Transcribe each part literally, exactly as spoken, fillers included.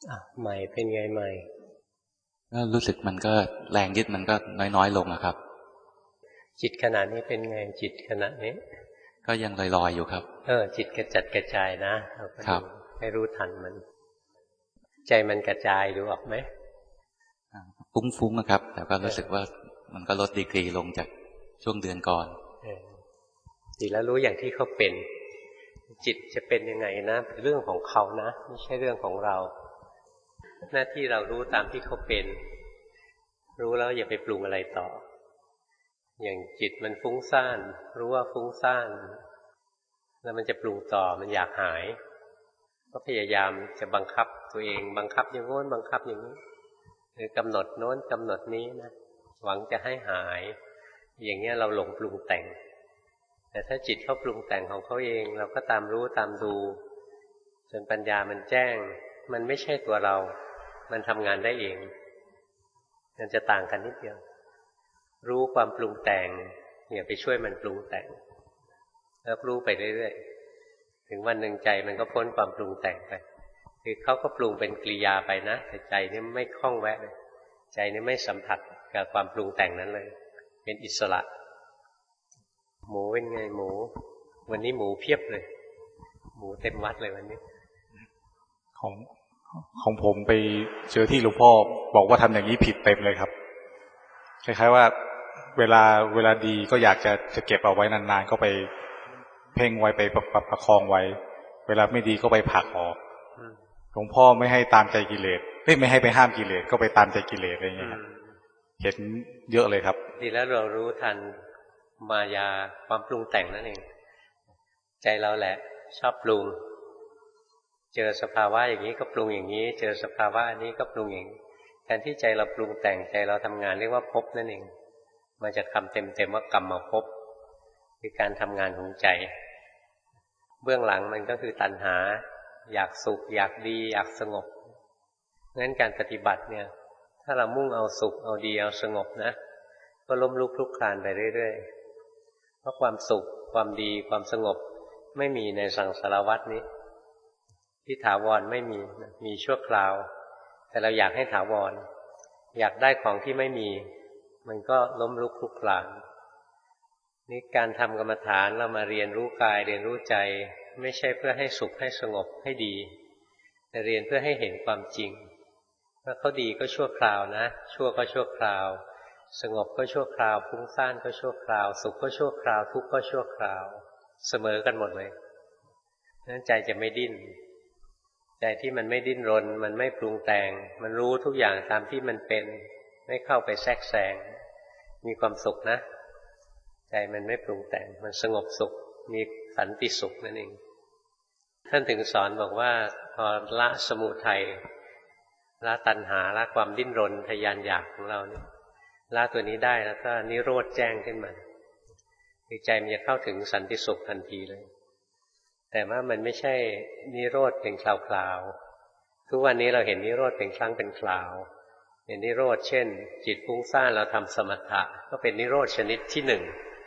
อ่ะใหม่เป็นไงใหม่ก็รู้สึกมันก็แรงยึดมันก็น้อยๆลงอะครับจิตขณะนี้เป็นไงจิตขณะนี้ก็ยังลอยๆอยู่ครับเออจิตกระจัดกระจายนะเราก็ดูให้รู้ทันมันใจมันกระจายดูออกไหมฟุ้งๆนะครับแต่ก็รู้สึกว่ามันก็ลดดีกรีลงจากช่วงเดือนก่อนดีแล้วรู้อย่างที่เขาเป็นจิตจะเป็นยังไงนะเป็นเรื่องของเขานะไม่ใช่เรื่องของเราหน้าที่เรารู้ตามที่เขาเป็นรู้แล้วอย่าไปปรุงอะไรต่ออย่างจิตมันฟุ้งซ่านรู้ว่าฟุ้งซ่านแล้วมันจะปรุงต่อมันอยากหายก็พยายามจะบังคับตัวเองบังคับอย่างโน้นบังคับอย่างนี้หรือกำหนดโน้นกำหนดนี้นะหวังจะให้หายอย่างเงี้ยเราหลงปรุงแต่งแต่ถ้าจิตเขาปรุงแต่งของเขาเองเราก็ตามรู้ตามดูจนปัญญามันแจ้งมันไม่ใช่ตัวเรามันทำงานได้เองมันจะต่างกันนิดเดียวรู้ความปรุงแต่งอย่าไปช่วยมันปรุงแต่งแล้วรู้ไปเรื่อยๆถึงวันหนึ่งใจมันก็พ้นความปรุงแต่งไปคือเขาก็ปรุงเป็นกิริยาไปนะแต่ใจนี่ไม่คล้องแวะเลยใจนี่ไม่สัมผัสกับความปรุงแต่งนั้นเลยเป็นอิสระหมูเป็นไงหมูวันนี้หมูเพียบเลยหมูเต็มวัดเลยวันนี้ของของผมไปเจอที่หลวงพ่อบอกว่าทำอย่างนี้ผิดเต็มเลยครับคล้ายๆว่าเวลาเวลาดีก็อยากจะจะเก็บเอาไว้นานๆก็ไปเพ่งไว้ไปประประคองไว้เวลาไม่ดีก็ไปผลักออกหลวงพ่อไม่ให้ตามใจกิเลสไม่ให้ไปห้ามกิเลสก็ไปตามใจกิเลสอะไรอย่างเงี้ยเห็นเยอะเลยครับดีแล้วเรารู้ทันมายาความปรุงแต่งนั่นเองใจเราแหละชอบปรุงเจอสภาวะอย่างนี้ก็ปรุงอย่างนี้เจอสภาวะอันนี้ก็ปรุงอย่างนี้แทนที่ใจเราปรุงแต่งใจเราทำงานเรียกว่าภพนั่นเองมาจากคำเต็มๆว่ากรรมภพคือการทำงานของใจเบื้องหลังมันก็คือตัณหาอยากสุขอยากดีอยากสงบงั้นการปฏิบัติเนี่ยถ้าเรามุ่งเอาสุขเอาดีเอาสงบนะก็ล้มลุกคลุกคลานไปเรื่อยๆเพราะความสุขความดีความสงบไม่มีในสังสารวัฏนี้ที่ถาวรไม่มีมีชั่วคราวแต่เราอยากให้ถาวรอยากได้ของที่ไม่มีมันก็ล้มลุกคลุกคลานนี่การทำกรรมฐานเรามาเรียนรู้กายเรียนรู้ใจไม่ใช่เพื่อให้สุขให้สงบให้ดีแต่เรียนเพื่อให้เห็นความจริงว่าเขาดีก็ชั่วคราวนะชั่วก็ชั่วคราวสงบก็ชั่วคราวฟุ้งซ่านก็ชั่วคราวสุขก็ชั่วคราวทุกข์ก็ชั่วคราวเสมอกันหมดเลยนั้นใจจะไม่ดิ้นใจที่มันไม่ดิ้นรนมันไม่ปรุงแต่งมันรู้ทุกอย่างตามที่มันเป็นไม่เข้าไปแทรกแซงมีความสุขนะใจมันไม่ปรุงแต่งมันสงบสุขมีสันติสุขนั่นเองท่านถึงสอนบอกว่าพอละสมุทัยละตัณหาละความดิ้นรนทยานอยากของเราเนี่ยละตัวนี้ได้แล้วก็นิโรธแจ้งขึ้นมาคือใจมันจะเข้าถึงสันติสุขทันทีเลยแต่ว่ามันไม่ใช่นิโรธเป็นคราวๆทุกวันนี้เราเห็นนิโรธเป็นครั้งเป็นคราวเห็นนิโรธเช่นจิตฟุ้งซ่านเราทำสมถะก็เป็นนิโรธชนิดที่หนึ่ง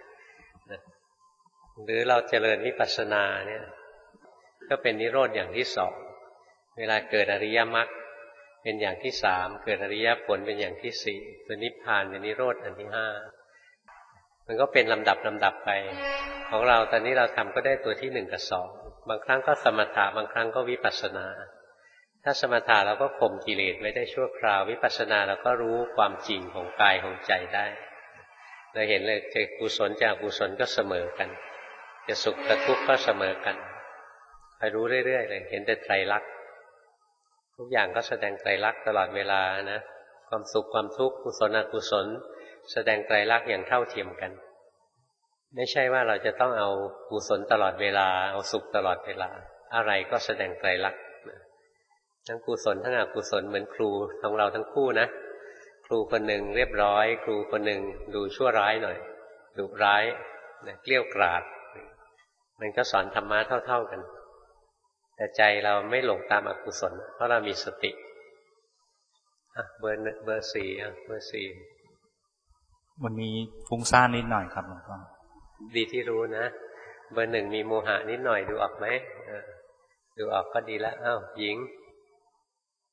หรือเราเจริญวิปัสสนาเนี่ยก็เป็นนิโรธอย่างที่สองเวลาเกิดอริยมรรคเป็นอย่างที่สามเกิดอริยผลเป็นอย่างที่สี่เป็นนิพพานเป็นนิโรธอันที่ห้ามันก็เป็นลำดับลำดับไปของเราตอนนี้เราทำก็ได้ตัวที่หนึ่งกับสองบางครั้งก็สมถะบางครั้งก็วิปัสสนาถ้าสมถะเราก็ข่มกิเลสไว้ได้ชั่วคราววิปัสสนาเราก็รู้ความจริงของกายของใจได้เราเห็นเลยจะกุศลจากกุศลก็เสมอกันจะสุขกับทุกข์ก็เสมอกันไปรู้เรื่อยๆเลยเห็นแต่ไตรลักษณ์ทุกอย่างก็แสดงไตรลักษณ์ตลอดเวลานะความสุขความทุกข์กุศลอกุศลแสดงไตรลักษณ์อย่างเท่าเทียมกันไม่ใช่ว่าเราจะต้องเอากุศลตลอดเวลาเอาสุขตลอดเวลาอะไรก็แสดงไตรลักษณ์ทั้งกุศลทั้งอกุศลเหมือนครูของเราทั้งคู่นะครูคนหนึ่งเรียบร้อยครูคนหนึ่งดูชั่วร้ายหน่อยดุร้ายเกลี้ยกล่อมมันก็สอนธรรมะเท่าๆกันแต่ใจเราไม่หลงตามอกุศลเพราะเรามีสติอ่ะเบอร์เบอร์สี่อ่ะเบอร์สี่วันนี้ฟุ้งซ่านนิดหน่อยครับหลวงพ่อดีที่รู้นะเบอร์หนึ่งมีโมหะนิดหน่อยดูออกไหมดูออกก็ดีแล้วอ้าวหญิง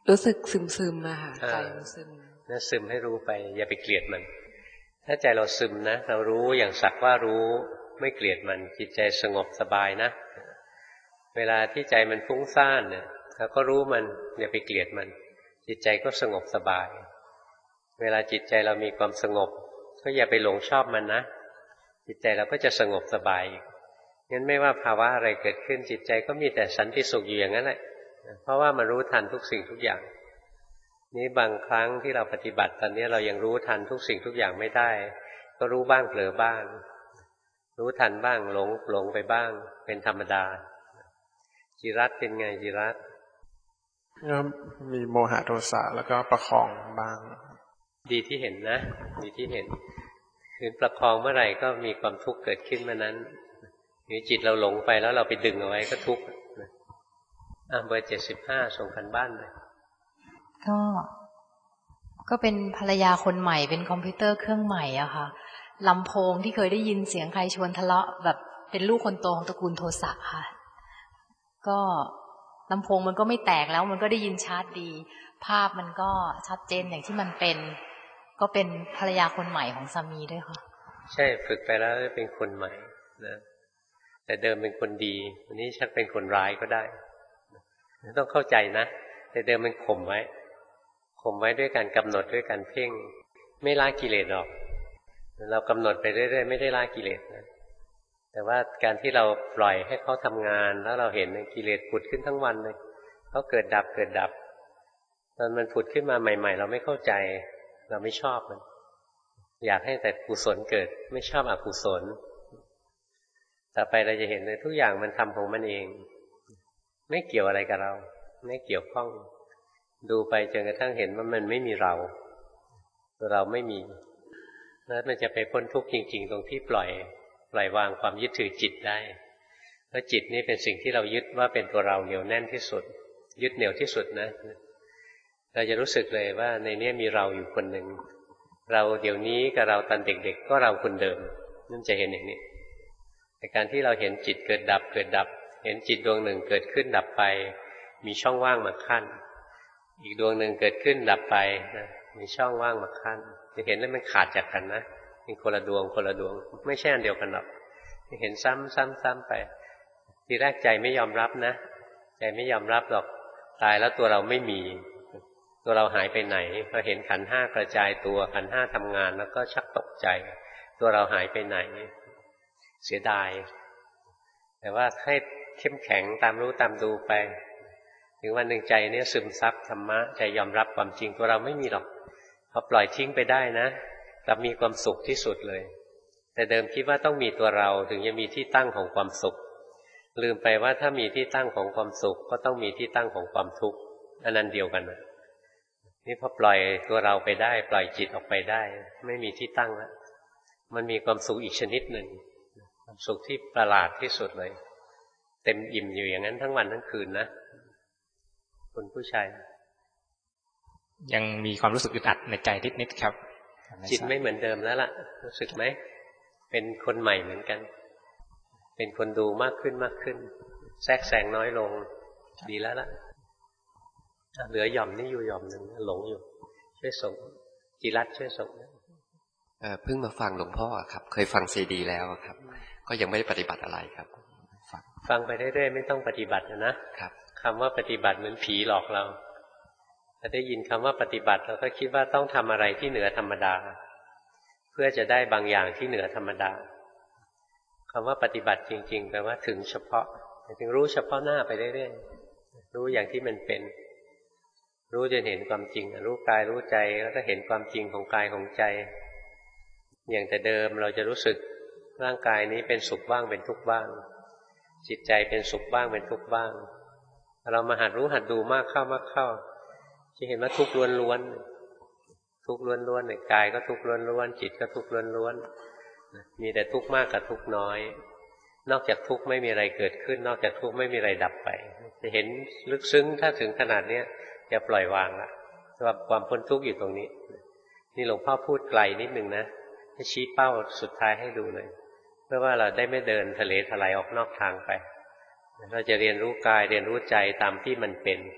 รู้สึกซึมซึมอะค่ะใจมันซึมนั่นซึมให้รู้ไปอย่าไปเกลียดมันถ้าใจเราซึมนะเรารู้อย่างสักว่ารู้ไม่เกลียดมันจิตใจสงบสบายนะเวลาที่ใจมันฟุ้งซ่านเนี่ยเราก็รู้มันอย่าไปเกลียดมันจิตใจก็สงบสบายเวลาจิตใจเรามีความสงบก็อย่าไปหลงชอบมันนะจิตใจเราก็จะสงบสบายอีกงั้นไม่ว่าภาวะอะไรเกิดขึ้นจิตใจก็มีแต่สันติสุขอยู่อย่างนั้นแหละเพราะว่ามันรู้ทันทุกสิ่งทุกอย่างนี้บางครั้งที่เราปฏิบัติตอนนี้เรายังรู้ทันทุกสิ่งทุกอย่างไม่ได้ก็รู้บ้างเผลอบ้างรู้ทันบ้างหลงหลงไปบ้างเป็นธรรมดาจิรัตเป็นไงจิรัตก็มีโมหะโทสะแล้วก็ประคองบ้างดีที่เห็นนะดีที่เห็นคือประคองเมื่อไหร่ก็มีความทุกข์เกิดขึ้นเมื่อนั้นนี่จิตเราหลงไปแล้วเราไปดึงเอาไว้ก็ทุกข์อ่ะเบอร์เจ็ดสิบห้าส่งกันบ้านเลยก็ก็เป็นภรรยาคนใหม่เป็นคอมพิวเตอร์เครื่องใหม่อะค่ะลำโพงที่เคยได้ยินเสียงใครชวนทะเลาะแบบเป็นลูกคนโตของตระกูลโทสะค่ะก็ลำโพงมันก็ไม่แตกแล้วมันก็ได้ยินชัดดีภาพมันก็ชัดเจนอย่างที่มันเป็นก็เป็นภรรยาคนใหม่ของสามีด้วยค่ะใช่ฝึกไปแล้วเป็นคนใหม่นะแต่เดิมเป็นคนดีวันนี้ชักเป็นคนร้ายก็ได้ต้องเข้าใจนะแต่เดิมมันข่มไว้ข่มไว้ด้วยการกำหนดด้วยการเพ่งไม่ละกิเลสหรอกเรากำหนดไปเรื่อยๆไม่ได้ละกิเลสนะแต่ว่าการที่เราปล่อยให้เขาทำงานแล้วเราเห็นกิเลสผุดขึ้นทั้งวันเลยเขาเกิดดับเกิดดับตอนมันผุดขึ้นมาใหม่ๆเราไม่เข้าใจเราไม่ชอบมันอยากให้แต่กุศลเกิดไม่ชอบอกุศลต่อไปเราจะเห็นเลยทุกอย่างมันทำของมันเองไม่เกี่ยวอะไรกับเราไม่เกี่ยวข้องดูไปจนกระทั่งเห็นว่ามันไม่มีเราตัวเราไม่มีแล้วมันจะไปพ้นทุกข์จริงๆตรงที่ปล่อยปล่อยวางความยึดถือจิตได้เพราะจิตนี่เป็นสิ่งที่เรายึดว่าเป็นตัวเราเหนียวแน่นที่สุดยึดเหนี่ยวที่สุดนะเราจะรู้สึกเลยว่าในนี้มีเราอยู่คนหนึ่งเราเดี๋ยวนี้กับเราตอนเด็กๆก็เราคนเดิมนั่นจะเห็นอย่างนี้แต่การที่เราเห็นจิตเกิดดับเกิดดับเห็นจิตดวงหนึ่งเกิดขึ้นดับไปมีช่องว่างมาขั้นอีกดวงหนึ่งเกิดขึ้นดับไปนะมีช่องว่างมาขั้นจะเห็นแล้วมันขาดจากกันนะเป็นคนละดวงคนละดวงไม่ใช่อันเดียวกันหรอกจะเห็นซ้ำซ้ำซ้ำไปทีแรกใจไม่ยอมรับนะใจไม่ยอมรับหรอกตายแล้วตัวเราไม่มีตัวเราหายไปไหนพอเห็นขันธ์ห้ากระจายตัวขันธ์ห้าทำงานแล้วก็ชักตกใจตัวเราหายไปไหนเสียดายแต่ว่าให้เข้มแข็งตามรู้ตามดูไปถึงวันหนึ่งใจเนี่ยซึมซับธรรมะใจยอมรับความจริงตัวเราไม่มีหรอกพอปล่อยทิ้งไปได้นะกลับมีความสุขที่สุดเลยแต่เดิมคิดว่าต้องมีตัวเราถึงจะมีที่ตั้งของความสุขลืมไปว่าถ้ามีที่ตั้งของความสุขก็ต้องมีที่ตั้งของความทุกข์อันนั้นเดียวกันนะนี่พอปล่อยตัวเราไปได้ปล่อยจิตออกไปได้ไม่มีที่ตั้งแล้วมันมีความสุขอีกชนิดหนึ่งความสุขที่ประหลาดที่สุดเลยเต็มอิ่มอยู่อย่างนั้นทั้งวันทั้งคืนนะคุณผู้ชายยังมีความรู้สึกอึดอัดในใจนิดๆครับจิตไม่เหมือนเดิมแล้วล่ะรู้สึกไหมเป็นคนใหม่เหมือนกันเป็นคนดูมากขึ้นมากขึ้นแทรกแซงน้อยลงดีแล้วล่ะเหลือหย่อมนี่อยู่หย่อมหนึ่งหลงอยู่ช่วยส่งจิรัตช่วยส่งเอ่อเพิ่งมาฟังหลวงพ่อครับเคยฟังซีดีแล้วครับก็ยังไม่ได้ปฏิบัติอะไรครับฟังฟังไปเรื่อยๆไม่ต้องปฏิบัตินะครับคำว่าปฏิบัติเหมือนผีหลอกเราถ้าได้ยินคำว่าปฏิบัติเราก็คิดว่าต้องทำอะไรที่เหนือธรรมดาเพื่อจะได้บางอย่างที่เหนือธรรมดาคำว่าปฏิบัติจริงๆแปลว่าถึงเฉพาะถึงรู้เฉพาะหน้าไปเรื่อยๆรู้อย่างที่มันเป็นรู้จนเห็นความจริงรู้กายรู้ใจแล้วก็เห็นความจริงของกายของใจอย่างแต่เดิมเราจะรู้สึกร่างกายนี้เป็นสุขบ้างเป็นทุกข์บ้างจิตใจเป็นสุขบ้างเป็นทุกข์บ้างเรามาหัดรู้หัดดูมากเข้ามากเข้าจะเห็นว่าทุกข์ล้วนๆทุกข์ล้วนๆเนี่ยกายก็ทุกข์ล้วนๆจิตก็ทุกข์ล้วนๆมีแต่ทุกข์มากกับทุกข์น้อยนอกจากทุกข์ไม่มีอะไรเกิดขึ้นนอกจากทุกข์ไม่มีอะไรดับไปจะเห็นลึกซึ้งถ้าถึงขนาดนี้จะปล่อยวางละว่าความพ้นทุกข์อยู่ตรงนี้นี่หลวงพ่อพูดไกลนิดนึงนะให้ชี้เป้าสุดท้ายให้ดูเลยเพื่อว่าเราได้ไม่เดินทะเลทลายออกนอกทางไปเราจะเรียนรู้กายเรียนรู้ใจตามที่มันเป็น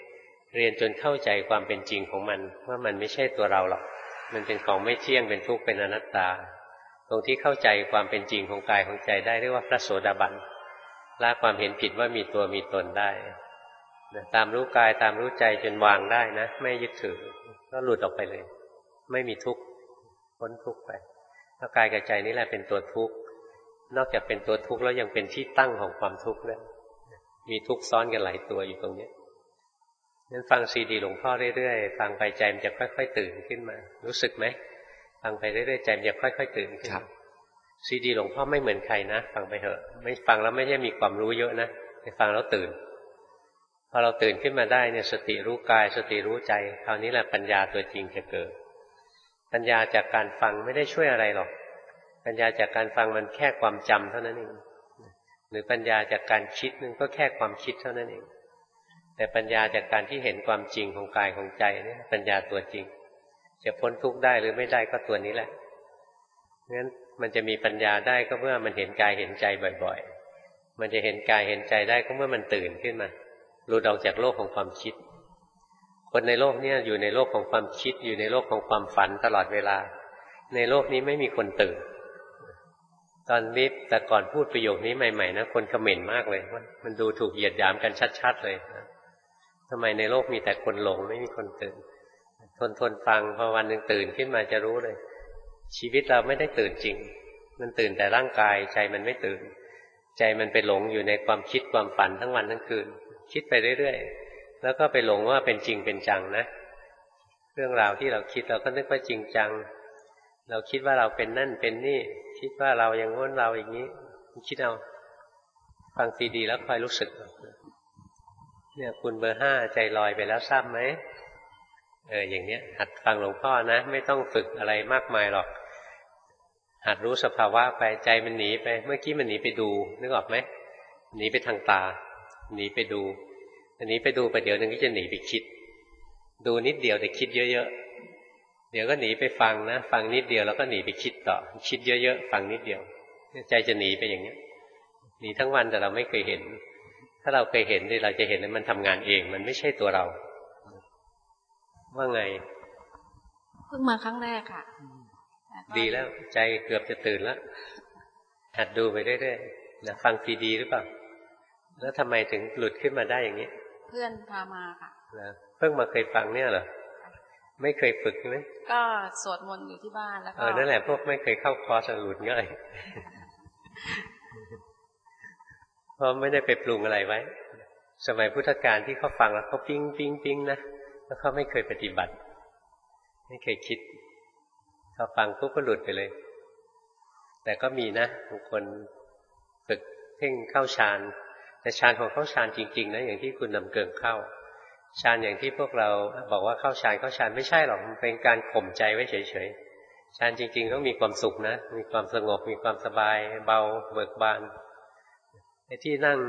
เรียนจนเข้าใจความเป็นจริงของมันว่ามันไม่ใช่ตัวเราหรอกมันเป็นของไม่เที่ยงเป็นทุกข์เป็นอนัตตาตรงที่เข้าใจความเป็นจริงของกายของใจได้เรียกว่าพระโสดาบันละความเห็นผิดว่ามีตัวมีตนได้ตามรู้กายตามรู้ใจจนวางได้นะไม่ยึดถือก็หลุดออกไปเลยไม่มีทุกข์พ้นทุกข์ไปเพราะกายกับใจนี่แหละเป็นตัวทุกข์นอกจากเป็นตัวทุกข์แล้วยังเป็นที่ตั้งของความทุกข์ด้วยมีทุกข์ซ้อนกันหลายตัวอยู่ตรงนี้งั้นฟังซีดีหลวงพ่อเรื่อยๆฟังไปใจมันจะค่อยๆตื่นขึ้นมารู้สึกไหมฟังไปเรื่อยๆใจมันจะค่อยๆตื่นขึ้นซีดีหลวงพ่อไม่เหมือนใครนะฟังไปเถอะไม่ฟังแล้วไม่ใช่มีความรู้เยอะนะไปฟังแล้วตื่นพอเราตื่นขึ้นมาได้เนี่ยสติรู้กายสติรู้ใจคราวนี้แหละปัญญาตัวจริงจะเกิดปัญญาจากการฟังไม่ได้ช่วยอะไรหรอกปัญญาจากการฟังมันแค่ความจำเท่านั้นเองหรือปัญญาจากการคิดนึงก็แค่ความคิดเท่านั้นเองแต่ปัญญาจากการที่เห็นความจริงของกายของใจนี่ปัญญาตัวจริงจะพ้นทุกข์ได้หรือไม่ได้ก็ตัวนี้แหละงั้นมันจะมีปัญญาได้ก็เมื่อมันเห็นกายเห็นใจบ่อยๆมันจะเห็นกายเห็นใจได้ก็เมื่อมันตื่นขึ้นมาหลุดออกจากโลกของความคิดคนในโลกนี้อยู่ในโลกของความคิดอยู่ในโลกของความฝันตลอดเวลาในโลกนี้ไม่มีคนตื่นตอนนี้แต่ก่อนพูดประโยคนี้ใหม่ๆนะคนคอมเมนต์มากเลยว่ามันดูถูกเหยียดหยามกันชัดๆเลยนะทำไมในโลกมีแต่คนหลงไม่มีคนตื่นทนทนฟังพอวันหนึ่งตื่นขึ้นมาจะรู้เลยชีวิตเราไม่ได้ตื่นจริงมันตื่นแต่ร่างกายใจมันไม่ตื่นใจมันไปหลงอยู่ในความคิดความฝันทั้งวันทั้งคืนคิดไปเรื่อยๆแล้วก็ไปหลงว่าเป็นจริงเป็นจังนะเรื่องราวที่เราคิดเราก็นึกว่าจริงจังเราคิดว่าเราเป็นนั่นเป็นนี่คิดว่าเราอย่างง้นเราอย่างนี้คิดเอาฟังซีดีแล้วคอยรู้สึกเนี่ยคุณเบอร์ห้าใจลอยไปแล้วทราบไหมเอออย่างเนี้ยหัดฟังหลวงพ่อนะไม่ต้องฝึกอะไรมากมายหรอกหัดรู้สภาวะไปใจมันหนีไปเมื่อกี้มันหนีไปดูนึกออกไหมหนีไปทางตาหนีไปดูอันนี้ไปดูไปเดี๋ยวนึงก็จะหนีไปคิดดูนิดเดียวแต่คิดเยอะๆเดี๋ยวก็หนีไปฟังนะฟังนิดเดียวแล้วก็หนีไปคิดต่อคิดเยอะๆฟังนิดเดียวใจจะหนีไปอย่างเนี้ยหนีทั้งวันแต่เราไม่เคยเห็นถ้าเราเคยเห็นดิเราจะเห็นว่ามันทำงานเองมันไม่ใช่ตัวเราว่าไงเพิ่งมาครั้งแรกค่ะดีแล้วใจเกือบจะตื่นแล้วหัดดูไปเรื่อยๆนะฟังซีดีหรือเปล่าแล้วทำไมถึงหลุดขึ้นมาได้อย่างนี้เพื่อนพามาค่ะเพิ่งมาเคยฟังเนี่ยเหรอไม่เคยฝึกใช่ไหมก็สวดมนต์อยู่ที่บ้านแล้วก็เออนั่นแหละพวกไม่เคยเข้าคอร์สหลุดง่ายเพราะไม่ได้ไปปรุงอะไรไว้สมัยพุทธกาลที่เขาฟังแล้วเขาปิ๊งปิ๊งปิ๊งนะแล้วเขาไม่เคยปฏิบัติไม่เคยคิดเขาฟังปุ๊บก็หลุดไปเลยแต่ก็มีนะบางคนฝึกเพ่งเข้าฌานแต่ฌานของเขาฌานจริงๆนะอย่างที่คุณนำเกิงเข้าฌานอย่างที่พวกเราบอกว่าเข้าฌานเข้าฌานไม่ใช่หรอกมันเป็นการข่มใจไว้เฉยๆฌานจริงๆต้องมีความสุขนะมีความสงบมีความสบายเบาเบิกบานไอ้ที่นั่ง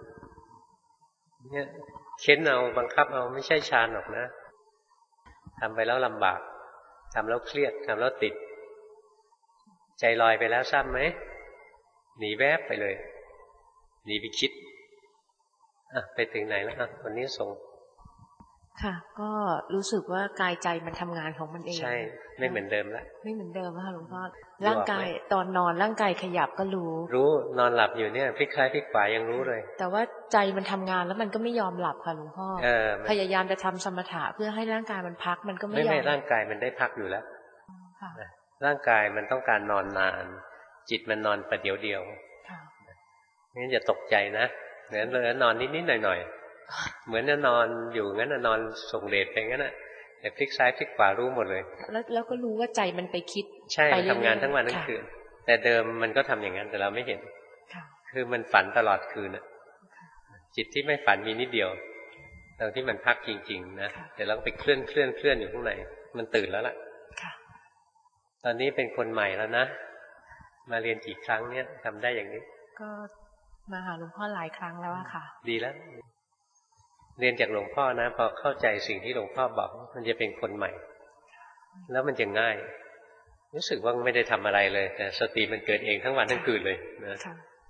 เนี่ยเค้นเอาบังคับเอาไม่ใช่ฌานหรอกนะทำไปแล้วลำบากทำแล้วเครียดทำแล้วติดใจลอยไปแล้วทราบไหมหนีแวบไปเลยหนีไปคิดอ่ะไปถึงไหนแล้วอ่ะวันนี้ส่งค่ะก็รู้สึกว่ากายใจมันทำงานของมันเองใช่ไม่เหมือนเดิมแล้วไม่เหมือนเดิมค่ะหลวงพ่อร่างกายตอนนอนร่างกายขยับก็รู้รู้นอนหลับอยู่เนี่ยพลิกซ้ายพลิกขวายังรู้เลยแต่ว่าใจมันทำงานแล้วมันก็ไม่ยอมหลับค่ะหลวงพ่อพยายามจะทำสมถะเพื่อให้ร่างกายมันพักมันก็ไม่ยอมไม่ร่างกายมันได้พักอยู่แล้วร่างกายมันต้องการนอนนานจิตมันนอนประเดี๋ยวเดียวงั้นอย่าตกใจนะเหมือนเลยนอนนิดๆหน่อยๆเหมือนจะนอนอยู่งั้นนอนส่งเดชไปงั้นน่ะแต่พลิกซ้ายพลิกขวารู้หมดเลยแล้วแล้วก็รู้ว่าใจมันไปคิดใช่ทำงานทั้งวันทั้งคืนแต่เดิมมันก็ทำอย่างนั้นแต่เราไม่เห็นคือมันฝันตลอดคืนน่ะจิตที่ไม่ฝันมีนิดเดียวตอนที่มันพักจริงๆนะแต่เราก็ไปเคลื่อนเคลื่อนเคลื่อนอยู่ข้างในมันตื่นแล้วล่ะตอนนี้เป็นคนใหม่แล้วนะมาเรียนกี่ครั้งเนี่ยทำได้อย่างนี้ก็มาหาหลวงพ่อหลายครั้งแล้วอะค่ะดีแล้วเรียนจากหลวงพ่อนะพอเข้าใจสิ่งที่หลวงพ่อบอกมันจะเป็นคนใหม่แล้วมันจะง่ายรู้สึกว่าไม่ได้ทำอะไรเลยแต่สติมันเกิดเองทั้งวันทั้งคืนเลยนะ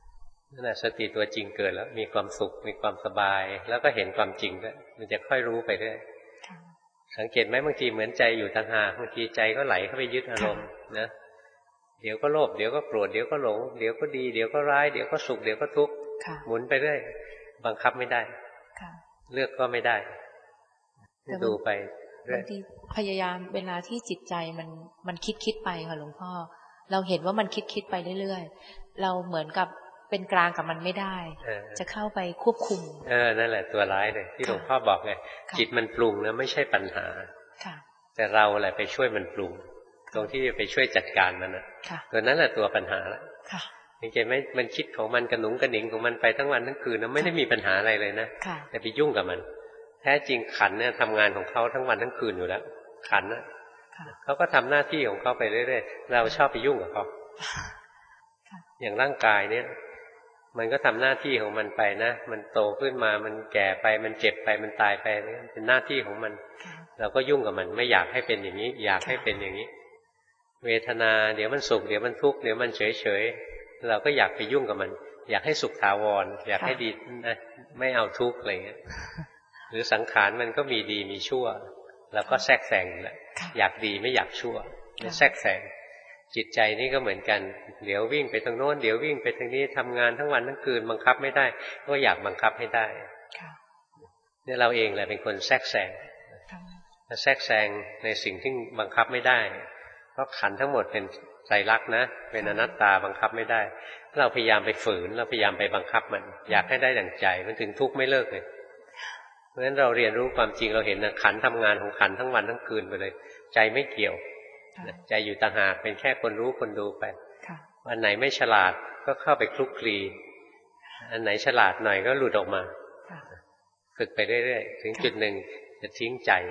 นั่นแหละสติตัวจริงเกิดแล้วมีความสุขมีความสบายแล้วก็เห็นความจริงด้วยมันจะค่อยรู้ไปเรื่อยสังเกตไหมบางทีเหมือนใจอยู่ต่างหากบางทีใจก็ไหลเข้าไปยึดอารมณ์นะเดี๋ยวก็โลภเดี๋ยวก็โกรธเดี๋ยวก็หลงเดี๋ยวก็ดีเดี๋ยวก็ร้ายเดี๋ยวก็สุขเดี๋ยวก็ทุกข์หมุนไปเรื่อยบังคับไม่ได้เลือกก็ไม่ได้ดูไปบางทีพยายามเวลาที่จิตใจมันมันคิดคิดไปค่ะหลวงพ่อเราเห็นว่ามันคิดคิดไปเรื่อยๆเราเหมือนกับเป็นกลางกับมันไม่ได้จะเข้าไปควบคุมเออนั่นแหละตัวร้ายเลยที่หลวงพ่อบอกไงจิตมันปรุงนะไม่ใช่ปัญหาแต่เราแหละไปช่วยมันปรุงตรงที่ไปช่วยจัดการมันนะตัวนั้นแหละตัวปัญหาละเห็นไหมมันคิดของมันกระหนุงกระหนิงของมันไปทั้งวันทั้งคืนนะไม่ได้มีปัญหาอะไรเลยนะแต่ไปยุ่งกับมันแท้จริงขันเนี่ยทำงานของเขาทั้งวันทั้งคืนอยู่แล้วขันนะเขาก็ทำหน้าที่ของเขาไปเรื่อยๆเราชอบไปยุ่งกับเขาอย่างร่างกายเนี่ยมันก็ทำหน้าที่ของมันไปนะมันโตขึ้นมามันแก่ไปมันเจ็บไปมันตายไปนี่เป็นหน้าที่ของมันเราก็ยุ่งกับมันไม่อยากให้เป็นอย่างนี้อยากให้เป็นอย่างนี้เวทนาเดี๋ยวมันสุขเดี๋ยวมันทุกข์เดี๋ยวมันเฉยเฉยเราก็อยากไปยุ่งกับมันอยากให้สุขถาวรอยากให้ดีนะไม่เอาทุกข์อะไรเงี้ยหรือสังขารมันก็มีดีมีชั่วเราก็แทรกแซงอยู่แล้วอยากดีไม่อยากชั่วแทรกแซงจิตใจนี่ก็เหมือนกันเดี๋ยววิ่งไปทางโน้นเดี๋ยววิ่งไปทางนี้ทำงานทั้งวันทั้งคืนบังคับไม่ได้ก็อยากบังคับให้ได้เนี่ยเราเองแหละเป็นคนแทรกแซงแทรกแซงในสิ่งที่บังคับไม่ได้เพราะขันธ์ทั้งหมดเป็นไตรลักษณ์นะเป็นอนัตตาบังคับไม่ได้เราพยายามไปฝืนเราพยายามไปบังคับมันอยากให้ได้ดั่งใจมันถึงทุกข์ไม่เลิกเลยเพราะฉะนั้นเราเรียนรู้ความจริงเราเห็นนะขันธ์ทำงานของขันธ์ทั้งวันทั้งคืนไปเลยใจไม่เกี่ยวใจอยู่ต่างหากเป็นแค่คนรู้คนดูไปอันไหนไม่ฉลาดก็เข้าไปคลุกคลีอันไหนฉลาดหน่อยก็หลุดออกมาฝึกไปเรื่อยๆถึงจุดหนึ่งจะทิ้งใจ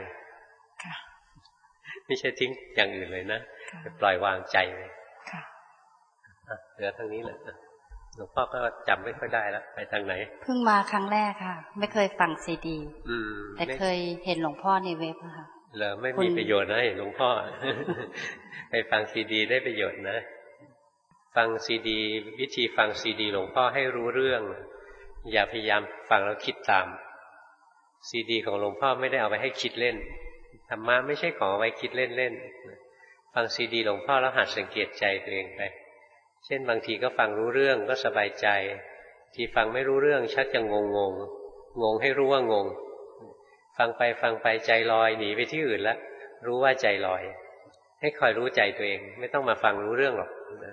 ไม่ใช่ทิ้งอย่างอื่นเลยนะจะปล่อยวางใจเลยเหลือทางนี้แหละหลวงพ่อก็จำไม่ค่อยได้แล้วไปทางไหนเพิ่งมาครั้งแรกค่ะไม่เคยฟังซีดีแต่เคยเห็นหลวงพ่อในเว็บค่ะเหรอไม่มีประโยชน์นะหลวงพ่อไปฟังซีดีได้ประโยชน์นะฟังซีดีวิธีฟังซีดีหลวงพ่อให้รู้เรื่องอย่าพยายามฟังแล้วคิดตามซีดีของหลวงพ่อไม่ได้เอาไว้ให้คิดเล่นธรรมะไม่ใช่ของเอาไว้คิดเล่นๆฟังซีดีหลวงพ่อแล้วหัดสังเกตใจตัวเองไปเช่นบางทีก็ฟังรู้เรื่องก็สบายใจทีฟังไม่รู้เรื่องชักจะงงงงงงให้รู้ว่างงฟังไปฟังไปใจลอยหนีไปที่อื่นแล้วรู้ว่าใจลอยให้คอยรู้ใจตัวเองไม่ต้องมาฟังรู้เรื่องหรอกนะ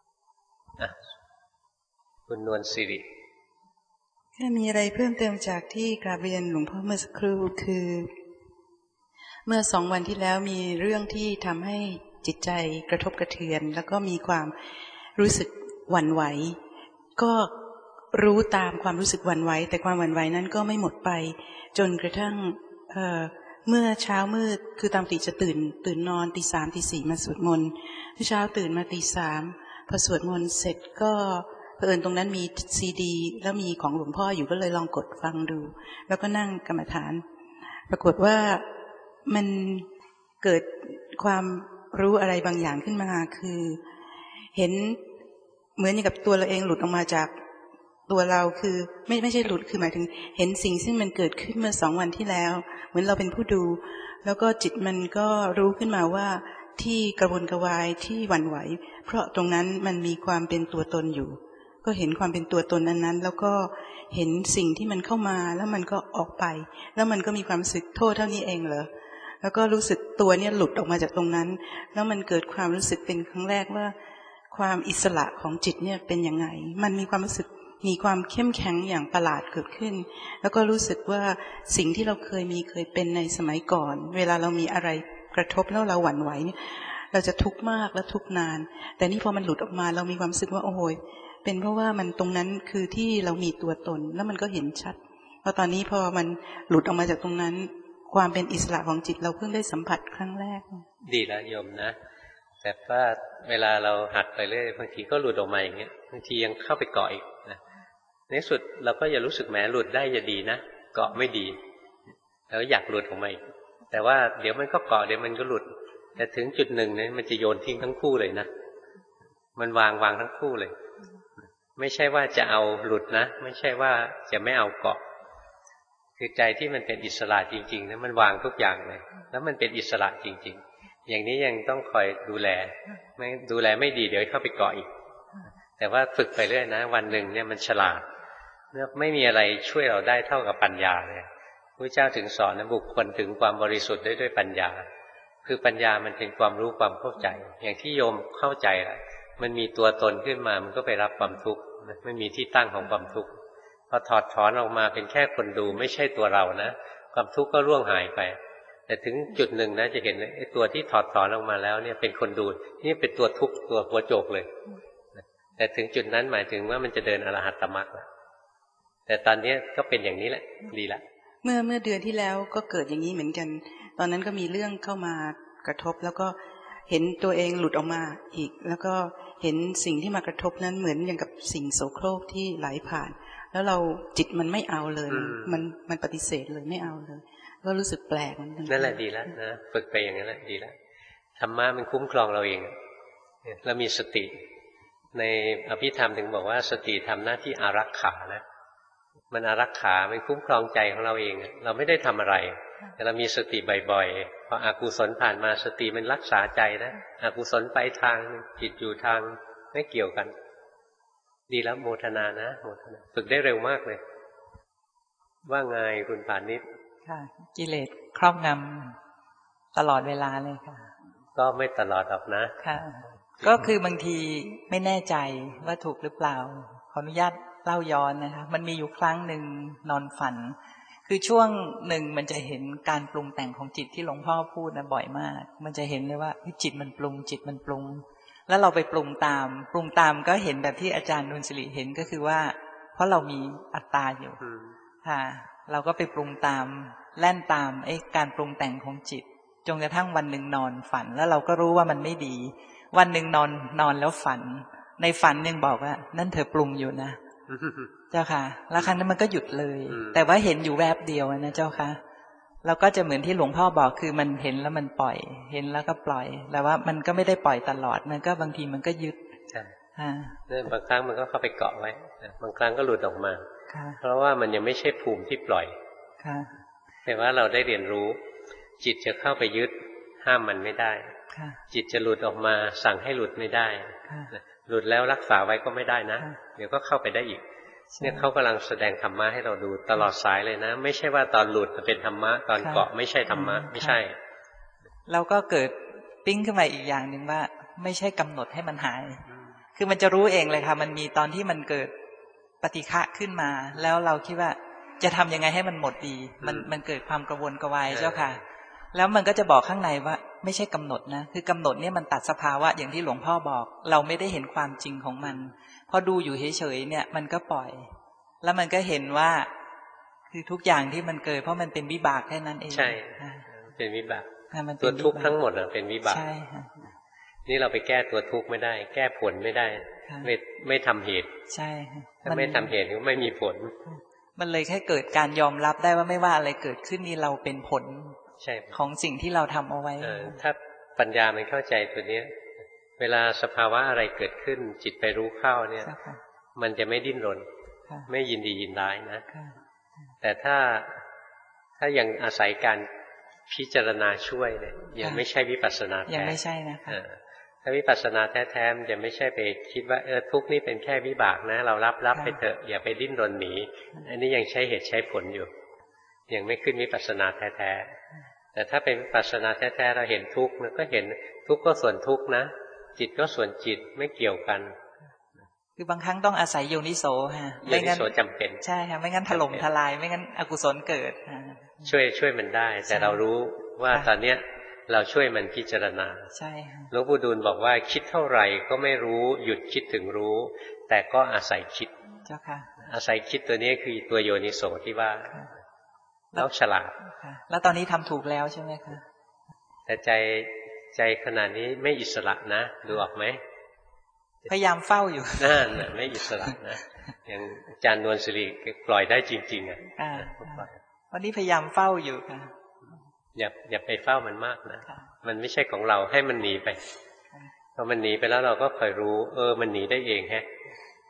คุณนวลสิริถ้ามีอะไรเพิ่มเติมจากที่กราบเรียนหลวงพ่อเมื่อสักครู่คือเมื่อสองวันที่แล้วมีเรื่องที่ทำให้จิตใจกระทบกระเทือนแล้วก็มีความรู้สึกหวั่นไหวก็รู้ตามความรู้สึกหวั่นไหวแต่ความหวั่นไหวนั้นก็ไม่หมดไปจนกระทั่ง เอ่อ เมื่อเช้ามืดคือตามปกติจะตื่นตื่นนอนตีสามตีสี่มาสวดมนต์เมื่อเช้าตื่นมาตีสามพอสวดมนต์เสร็จก็เผอิญตรงนั้นมีซีดีแล้วมีของหลวงพ่ออยู่ก็เลยลองกดฟังดูแล้วก็นั่งกรรมฐานปรากฏว่ามันเกิดความรู้อะไรบางอย่างขึ้นมาคือเห็นเหมือนกับตัวเราเองหลุดออกมาจากตัวเราคือไม่ไม่ใช่หลุดคือหมายถึงเห็นสิ่งซึ่งมันเกิดขึ้นเมื่อสองวันที่แล้วเหมือนเราเป็นผู้ดูแล้วก็จิตมันก็รู้ขึ้นมาว่าที่กระวนกระวายที่หวั่นไหวเพราะตรงนั้นมันมีความเป็นตัวตนอยู่ก็เห็นความเป็นตัวตนนั้นๆแล้วก็เห็นสิ่งที่มันเข้ามาแล้วมันก็ออกไปแล้วมันก็มีความรู้สึกโทษเท่านี้เองเหรอแล้วก็รู้สึกตัวเนี่ยหลุดออกมาจากตรงนั้นแล้วมันเกิดความรู้สึกเป็นครั้งแรกว่าความอิสระของจิตเนี่ยเป็นยังไงมันมีความรู้สึกมีความเข้มแข็งอย่างประหลาดเกิดขึ้นแล้วก็รู้สึกว่าสิ่งที่เราเคยมีเคยเป็นในสมัยก่อนเวลาเรามีอะไรกระทบแล้วเราหวั่นไหวเนี่ยเราจะทุกข์มากและทุกข์นานแต่นี่พอมันหลุดออกมาเรามีความรู้สึกว่าโอ้โหเป็นเพราะว่ามันตรงนั้นคือที่เรามีตัวตนแล้วมันก็เห็นชัดเพราะตอนนี้พอมันหลุดออกมาจากตรงนั้นความเป็นอิสระของจิตเราเพิ่งได้สัมผัสครั้งแรกดีแล้วโยมนะแต่ว่าเวลาเราหัดไปเรื่อยบางทีก็หลุดออกมาอย่างเงี้ยบางทียังเข้าไปเกาะอีกนะในสุดเราก็อย่ารู้สึกแหมหลุดได้อย่าดีนะเกาะไม่ดีแล้วอยากหลุดออกมาอีกแต่ว่าเดี๋ยวมันก็เกาะเดี๋ยวมันก็หลุดแต่ถึงจุดหนึ่งเนี่ยมันจะโยนทิ้งทั้งคู่เลยนะมันวางวางทั้งคู่เลยไม่ใช่ว่าจะเอาหลุดนะไม่ใช่ว่าจะไม่เอาเกาะคือใจที่มันเป็นอิสระจริงๆนะมันวางทุกอย่างเลยแล้วมันเป็นอิสระจริงๆอย่างนี้ยังต้องคอยดูแลไม่ดูแลไม่ดีเดี๋ยวเข้าไปเกาะอีกแต่ว่าฝึกไปเรื่อยนะวันหนึ่งเนี่ยมันฉลาดเนี่ยไม่มีอะไรช่วยเราได้เท่ากับปัญญาเลยพระเจ้าถึงสอนนะบุคคลถึงความบริสุทธิ์ได้ด้วยปัญญาคือปัญญามันเป็นความรู้ความเข้าใจอย่างที่โยมเข้าใจแหละมันมีตัวตนขึ้นมามันก็ไปรับความทุกข์ไม่มีที่ตั้งของความทุกข์พอถอดถอนออกมาเป็นแค่คนดูไม่ใช่ตัวเรานะความทุกข์ก็ร่วงหายไปแต่ถึงจุดหนึ่งนะจะเห็นไอ้ตัวที่ถอดถอนออกมาแล้วเนี่ยเป็นคนดูนี่เป็นตัวทุกข์ตัวหัวโจกเลยแต่ถึงจุดนั้นหมายถึงว่ามันจะเดินอรหัตตมรรคแล้วแต่ตอนนี้ก็เป็นอย่างนี้แหละดีละเมื่อเมื่อเดือนที่แล้วก็เกิดอย่างนี้เหมือนกันตอนนั้นก็มีเรื่องเข้ามากระทบแล้วก็เห็นตัวเองหลุดออกมาอีกแล้วก็เห็นสิ่งที่มากระทบนั้นเหมือนอย่างกับสิ่งโสโครกที่ไหลผ่านแล้วเราจิตมันไม่เอาเลยมันมันปฏิเสธเลยไม่เอาเลยก็รู้สึกแปลกมันนั่นแหละดีแล้วนะฝึกไปอย่างนั้นแหละดีแล้วธรรมะมันคุ้มครองเราเองแล้วมีสติในอภิธรรมถึงบอกว่าสติทำหน้าที่อารักขานะมันอารักขามันคุ้มครองใจของเราเองเราไม่ได้ทำอะไรแต่เรามีสติบ่อยๆพออกุศลผ่านมาสติมันรักษาใจนะอกุศลไปทางจิตอยู่ทางไม่เกี่ยวกันดีแล้วโมทนานะโมทนาฝึกได้เร็วมากเลยว่าไงคุณปานิชค่ะกิเลสครอบงำตลอดเวลาเลยค่ะก็ไม่ตลอดหรอกนะค่ะก็คือบางทีไม่แน่ใจว่าถูกหรือเปล่าขออนุญาตเล่าย้อนนะคะมันมีอยู่ครั้งหนึ่งนอนฝันคือช่วงหนึ่งมันจะเห็นการปรุงแต่งของจิตที่หลวงพ่อพูดนะบ่อยมากมันจะเห็นเลยว่าจิตมันปรุงจิตมันปรุงแล้วเราไปปรุงตามปรุงตามก็เห็นแบบที่อาจารย์นวลศิริเห็นก็คือว่าเพราะเรามีอัตตาอยู่ค่ะเราก็ไปปรุงตามแล่นตามไอ้การปรุงแต่งของจิตจนกระทั่งวันหนึ่งนอนฝันแล้วเราก็รู้ว่ามันไม่ดีวันหนึ่งนอนนอนแล้วฝันในฝันยังบอกว่านั่นเธอปรุงอยู่นะเจ้าค่ะแล้วครั้งนั้นมันก็หยุดเลยแต่ว่าเห็นอยู่แวบเดียวนะเจ้าค่ะแล้วก็จะเหมือนที่หลวงพ่อบอกคือมันเห็นแล้วมันปล่อยเห็นแล้วก็ปล่อยแต่ว่ามันก็ไม่ได้ปล่อยตลอดมันก็บางทีมันก็ยึดใช่เนี่ยบางครั้งมันก็เข้าไปเกาะไว้บางครั้งก็หลุดออกมาเพราะว่ามันยังไม่ใช่ภูมิที่ปล่อยแต่ว่าเราได้เรียนรู้จิตจะเข้าไปยึดห้ามมันไม่ได้จิตจะหลุดออกมาสั่งให้หลุดไม่ได้หลุดแล้วรักษาไว้ก็ไม่ได้นะเดี๋ยวก็เข้าไปได้อีกเนี่ยเขากำลังแสดงธรรมะให้เราดูตลอดสายเลยนะไม่ใช่ว่าตอนหลุดเป็นธรรมะตอนเกาะไม่ใช่ธรรมะไม่ใช่เราก็เกิดปิ้งขึ้นมาอีกอย่างหนึ่งว่าไม่ใช่กำหนดให้มันหายคือมันจะรู้เองเลยค่ะมันมีตอนที่มันเกิดปฏิฆะขึ้นมาแล้วเราคิดว่าจะทำยังไงให้มันหมดดีมันมันเกิดความกระวนกระวายเจ้าค่ะแล้วมันก็จะบอกข้างในว่าไม่ใช่กำหนดนะคือกำหนดเนี่ยมันตัดสภาวะอย่างที่หลวงพ่อบอกเราไม่ได้เห็นความจริงของมันพอดูอยู่เฉยๆเนี่ยมันก็ปล่อยแล้วมันก็เห็นว่าคือทุกอย่างที่มันเกิดเพราะมันเป็นวิบากแค่นั้นเองใช่เป็นวิบากตัวทุกข์ทั้งหมดอ่ะเป็นวิบากใช่ค่ะนี่เราไปแก้ตัวทุกข์ไม่ได้แก้ผลไม่ได้ไม่ไม่ทำเหตุใช่ถ้าไม่ทำเหตุก็ไม่มีผลมันเลยแค่เกิดการยอมรับได้ว่าไม่ว่าอะไรเกิดขึ้นนี่เราเป็นผลของสิ่งที่เราทำเอาไว้ถ้าปัญญามันเข้าใจตัวนี้เวลาสภาวะอะไรเกิดขึ้นจิตไปรู้เข้าเนี่ยมันจะไม่ดิ้นรนไม่ยินดียินร้ายนะแต่ถ้าถ้ายังอาศัยการพิจารณาช่วยเนี่ยยังไม่ใช่วิปัสสนาแท้ยังไม่ใช่นะคะถ้าวิปัสสนาแท้ๆจะไม่ใช่ไปคิดว่าเออทุกนี่เป็นแค่วิบากนะเรารับรับไปเถอะอย่าไปดิ้นรนหนีอันนี้ยังใช้เหตุใช้ผลอยู่ยังไม่ขึ้นวิปัสสนาแท้ๆแต่ถ้าเป็นวิปัสสนาแท้ๆเราเห็นทุกข์มันก็เห็นทุกข์ก็ส่วนทุกข์นะจิตก็ส่วนจิตไม่เกี่ยวกันคือบางครั้งต้องอาศัยโยนิโสฮะโยนิโสจำเป็นใช่ค่ะไม่งั้นถล่มทลายไม่งั้นอกุศลเกิดช่วยช่วยมันได้แต่เรารู้ว่าตอนเนี้ยเราช่วยมันพิจารณาใช่ค่ะหลวงปู่ดูลบอกว่าคิดเท่าไหร่ก็ไม่รู้หยุดคิดถึงรู้แต่ก็อาศัยคิดเจ้าค่ะอาศัยคิดตัวนี้คือตัวโยนิโสที่ว่าแล้วฉลาดแล้วตอนนี้ทำถูกแล้วใช่ไหมคะแต่ใจใจขนาดนี้ไม่อิสระนะดูออกไหมพยายามเฝ้าอยู่นั่นไม่อิสระนะอย่างอาจารย์นวลศิริปล่อยได้จริงๆอ่ะวันนี้พยายามเฝ้าอยู่ค่ะอย่าอย่าไปเฝ้ามันมากนะมันไม่ใช่ของเราให้มันหนีไปพอมันหนีไปแล้วเราก็คอยรู้เออมันหนีได้เองแฮะ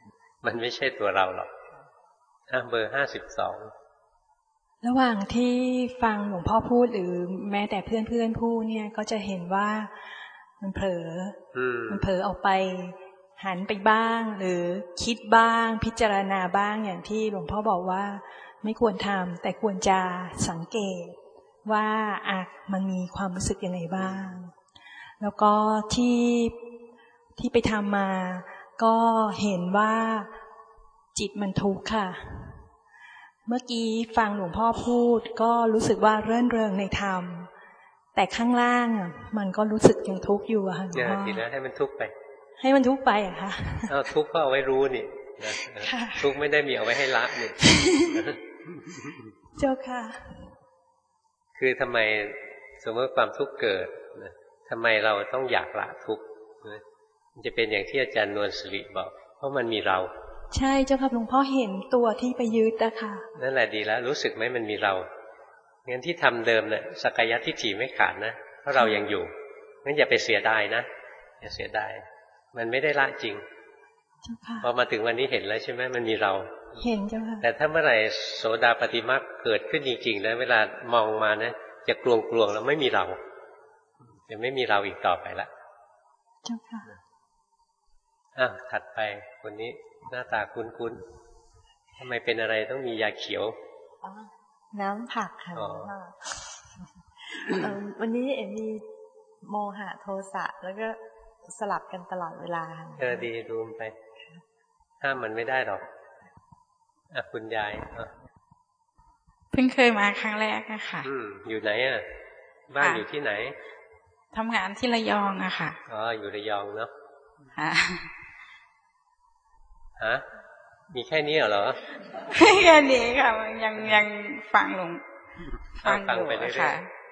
มันไม่ใช่ตัวเราหรอกอ่ะเบอร์ห้าสิบสองระหว่างที่ฟังหลวงพ่อพูดหรือแม้แต่เพื่อนเพื่อนพูดเนี่ยก็จะเห็นว่ามันเผลอมันเผลอออกไปหันไปบ้างหรือคิดบ้างพิจารณาบ้างอย่างที่หลวงพ่อบอกว่าไม่ควรทำแต่ควรจะสังเกตว่าอ่ะมันมีความรู้สึกยังไงบ้างแล้วก็ที่ที่ไปทำมาก็เห็นว่าจิตมันทุกข์ค่ะเมื่อกี้ฟังหลวงพ่อพูดก็รู้สึกว่าเรื่นเริงในธรรมแต่ข้างล่างอ่ะมันก็รู้สึกยังทุกข์อยู่อะค่ะหลวงพ่อทีนั้นให้มันทุกข์ไปให้มันทุกข์ไปอะค่ะเอาทุกข์ก็เอาไว้รู้นี่ทุกข์ไม่ได้มีเอาไว้ให้ละนี่เจ้าค่ะคือทำไมสมมติความทุกข์เกิดทำไมเราต้องอยากละทุกข์มันจะเป็นอย่างที่อาจารย์นวลสิริบอกเพราะมันมีเราใช่เจ้าค่ะหลวงพ่อเห็นตัวที่ไปยึดอะค่ะนั่นแหละดีแล้วรู้สึกไหมมันมีเรางั้นที่ทำเดิมเนี่ยสักกายทิฏฐิไม่ขาดนะเพราะเรายังอยู่งั้นอย่าไปเสียดายนะอย่าเสียดายมันไม่ได้ละจริงพอมาถึงวันนี้เห็นแล้วใช่ไหมมันมีเราเห็นเจ้าค่ะแต่ถ้าเมื่อไหร่โสดาปัตติมรรคเกิดขึ้นจริงๆแล้วเวลามองมานะจะกลวงๆแล้วไม่มีเราจะไม่มีเราอีกต่อไปละเจ้าค่ะอ่ะถัดไปคนนี้หน้าตาคุ้นๆทำไมเป็นอะไรต้องมียาเขียวน้ำผักค่ะวันนี้เอ็มมีโมหะโทสะแล้วก็สลับกันตลอดเวลาเออดีดูไปห้ามมันไม่ได้หรอกอ่ะคุณยายเพิ่งเคยมาครั้งแรกนะคะอืมอยู่ไหนอ่ะบ้านอยู่ที่ไหนทำงานที่ระยองอะค่ะอ๋ออยู่ระยองเนาะฮะฮะมีแค่นี้เหรอแค่นี้ค่ะยังยังฟังลงฟังอยู่ค่ะ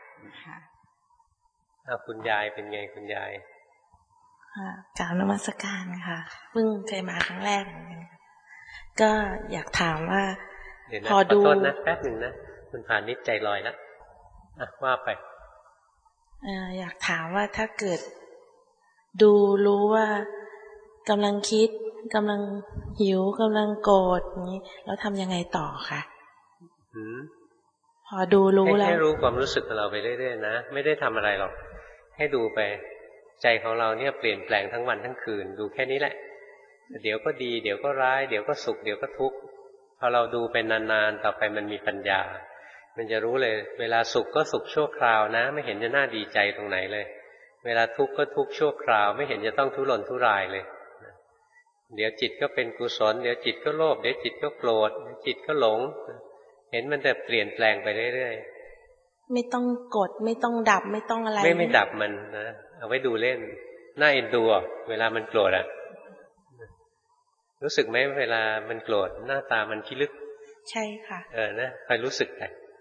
อ่ะคุณยายเป็นไงคุณยายกราบนมัสการค่ะเพิ่งเคยมาครั้งแรกเหมือนกันก็อยากถามว่าพอดูขอโทษนะแป๊บหนึ่งนะคุณผ่านนิดใจลอยแล้วอ่ะว่าไปอยากถามว่าถ้าเกิดดูรู้ว่ากำลังคิดกำลังหิวกำลังโกรธนี้แล้วทำยังไงต่อคะพอดูรู้แล้วให้รู้ความรู้สึกของเราไปเรื่อยๆนะไม่ได้ทำอะไรหรอกให้ดูไปใจของเราเนี่ยเปลี่ยนแปลงทั้งวันทั้งคืนดูแค่นี้แหละเดี๋ยวก็ดีเดี๋ยวก็ร้ายเดี๋ยวก็สุขเดี๋ยวก็ทุกข์พอเราดูไปนานๆต่อไปมันมีปัญญามันจะรู้เลยเวลาสุขก็สุขชั่วคราวนะไม่เห็นจะน่าดีใจตรงไหนเลยเวลาทุกข์ก็ทุกข์ชั่วคราวไม่เห็นจะต้องทุรนทุรายเลยเดี๋ยวจิตก็เป็นกุศลเดี๋ยวจิตก็โลภเดี๋ยวจิตก็โกรธจิตก็หลงเห็นมันแต่เปลี่ยนแปลงไปเรื่อยๆไม่ต้องกดไม่ต้องดับไม่ต้องอะไรไม่ไม่ดับมันนะเอาไว้ดูเล่นน่าเอ็นดูเวลามันโกรธอ่ะรู้สึกไหมเวลามันโกรธหน้าตามันขี้ลึกใช่ค่ะเออนะคอยรู้สึกไป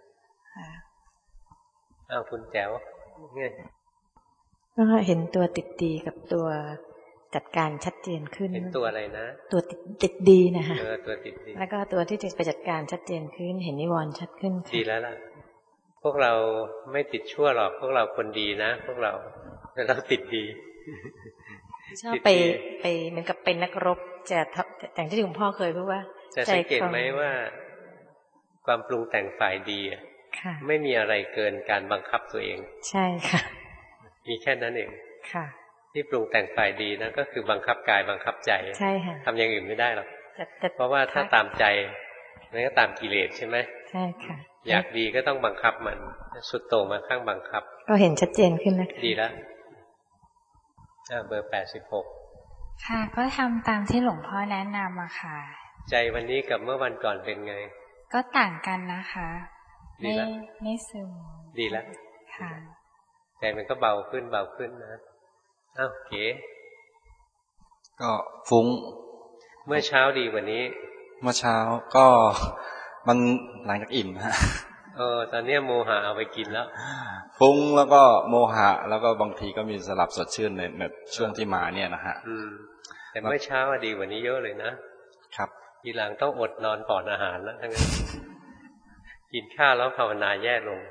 อ้าวคุณแจ๋วเนี่ยก็เห็นตัวติดดีกับตัวจัดการชัดเจนขึ้นเห็นตัวอะไรนะตัวติดติดดีนะคะเออตัวติดดีแล้วก็ตัวที่จะไปจัดการชัดเจนขึ้นเห็นนิวรณ์ชัดขึ้นดีแล้วล่ะพวกเราไม่ติดชั่วหรอกพวกเราคนดีนะพวกเราแต่เราติดดีชอบไปไปเหมือนกับเป็นนักรบจะอย่างที่หลวงพ่อเคยพูดว่าจะสังเกตไหมว่าความปรุงแต่งฝ่ายดีไม่มีอะไรเกินการบังคับตัวเองใช่ค่ะมีแค่นั้นเองค่ะที่ปรุงแต่งฝ่ายดีนะก็คือบังคับกายบังคับใจใช่ค่ะทำอย่างอื่นไม่ได้หรอกเพราะว่าถ้าตามใจมันก็ตามกิเลสใช่ไหมใช่ค่ะอยากดีก็ต้องบังคับมันสุดโต่งมาข้างบังคับก็เห็นชัดเจนขึ้นนะคะดีแล้วเบอร์แปดสิบหกค่ะก็ทำตามที่หลวงพ่อแนะนำอะค่ะใจวันนี้กับเมื่อวันก่อนเป็นไงก็ต่างกันนะคะไม่ไม่ซึมดีแล้วค่ะใจมันก็เบาขึ้นเบาขึ้นนะอ้าวเก๋ก็ฟุ้งเมื่อเช้าดีกว่านี้เมื่อเช้าก็มันหลังจากอิ่มฮะเออตอนนี้โมหะเอาไปกินแล้วฟุ้งแล้วก็โมหะแล้วก็บางทีก็มีสลับสดชื่นในแบบช่วงที่มาเนี่ยนะฮะอืมแต่เมื่อเช้าดีกว่านี้เยอะเลยนะครับทีหลังต้องอดนอนก่อนอาหารแล้วทั้งนั้นกินข้าวแล้วภาวนาแย่ลง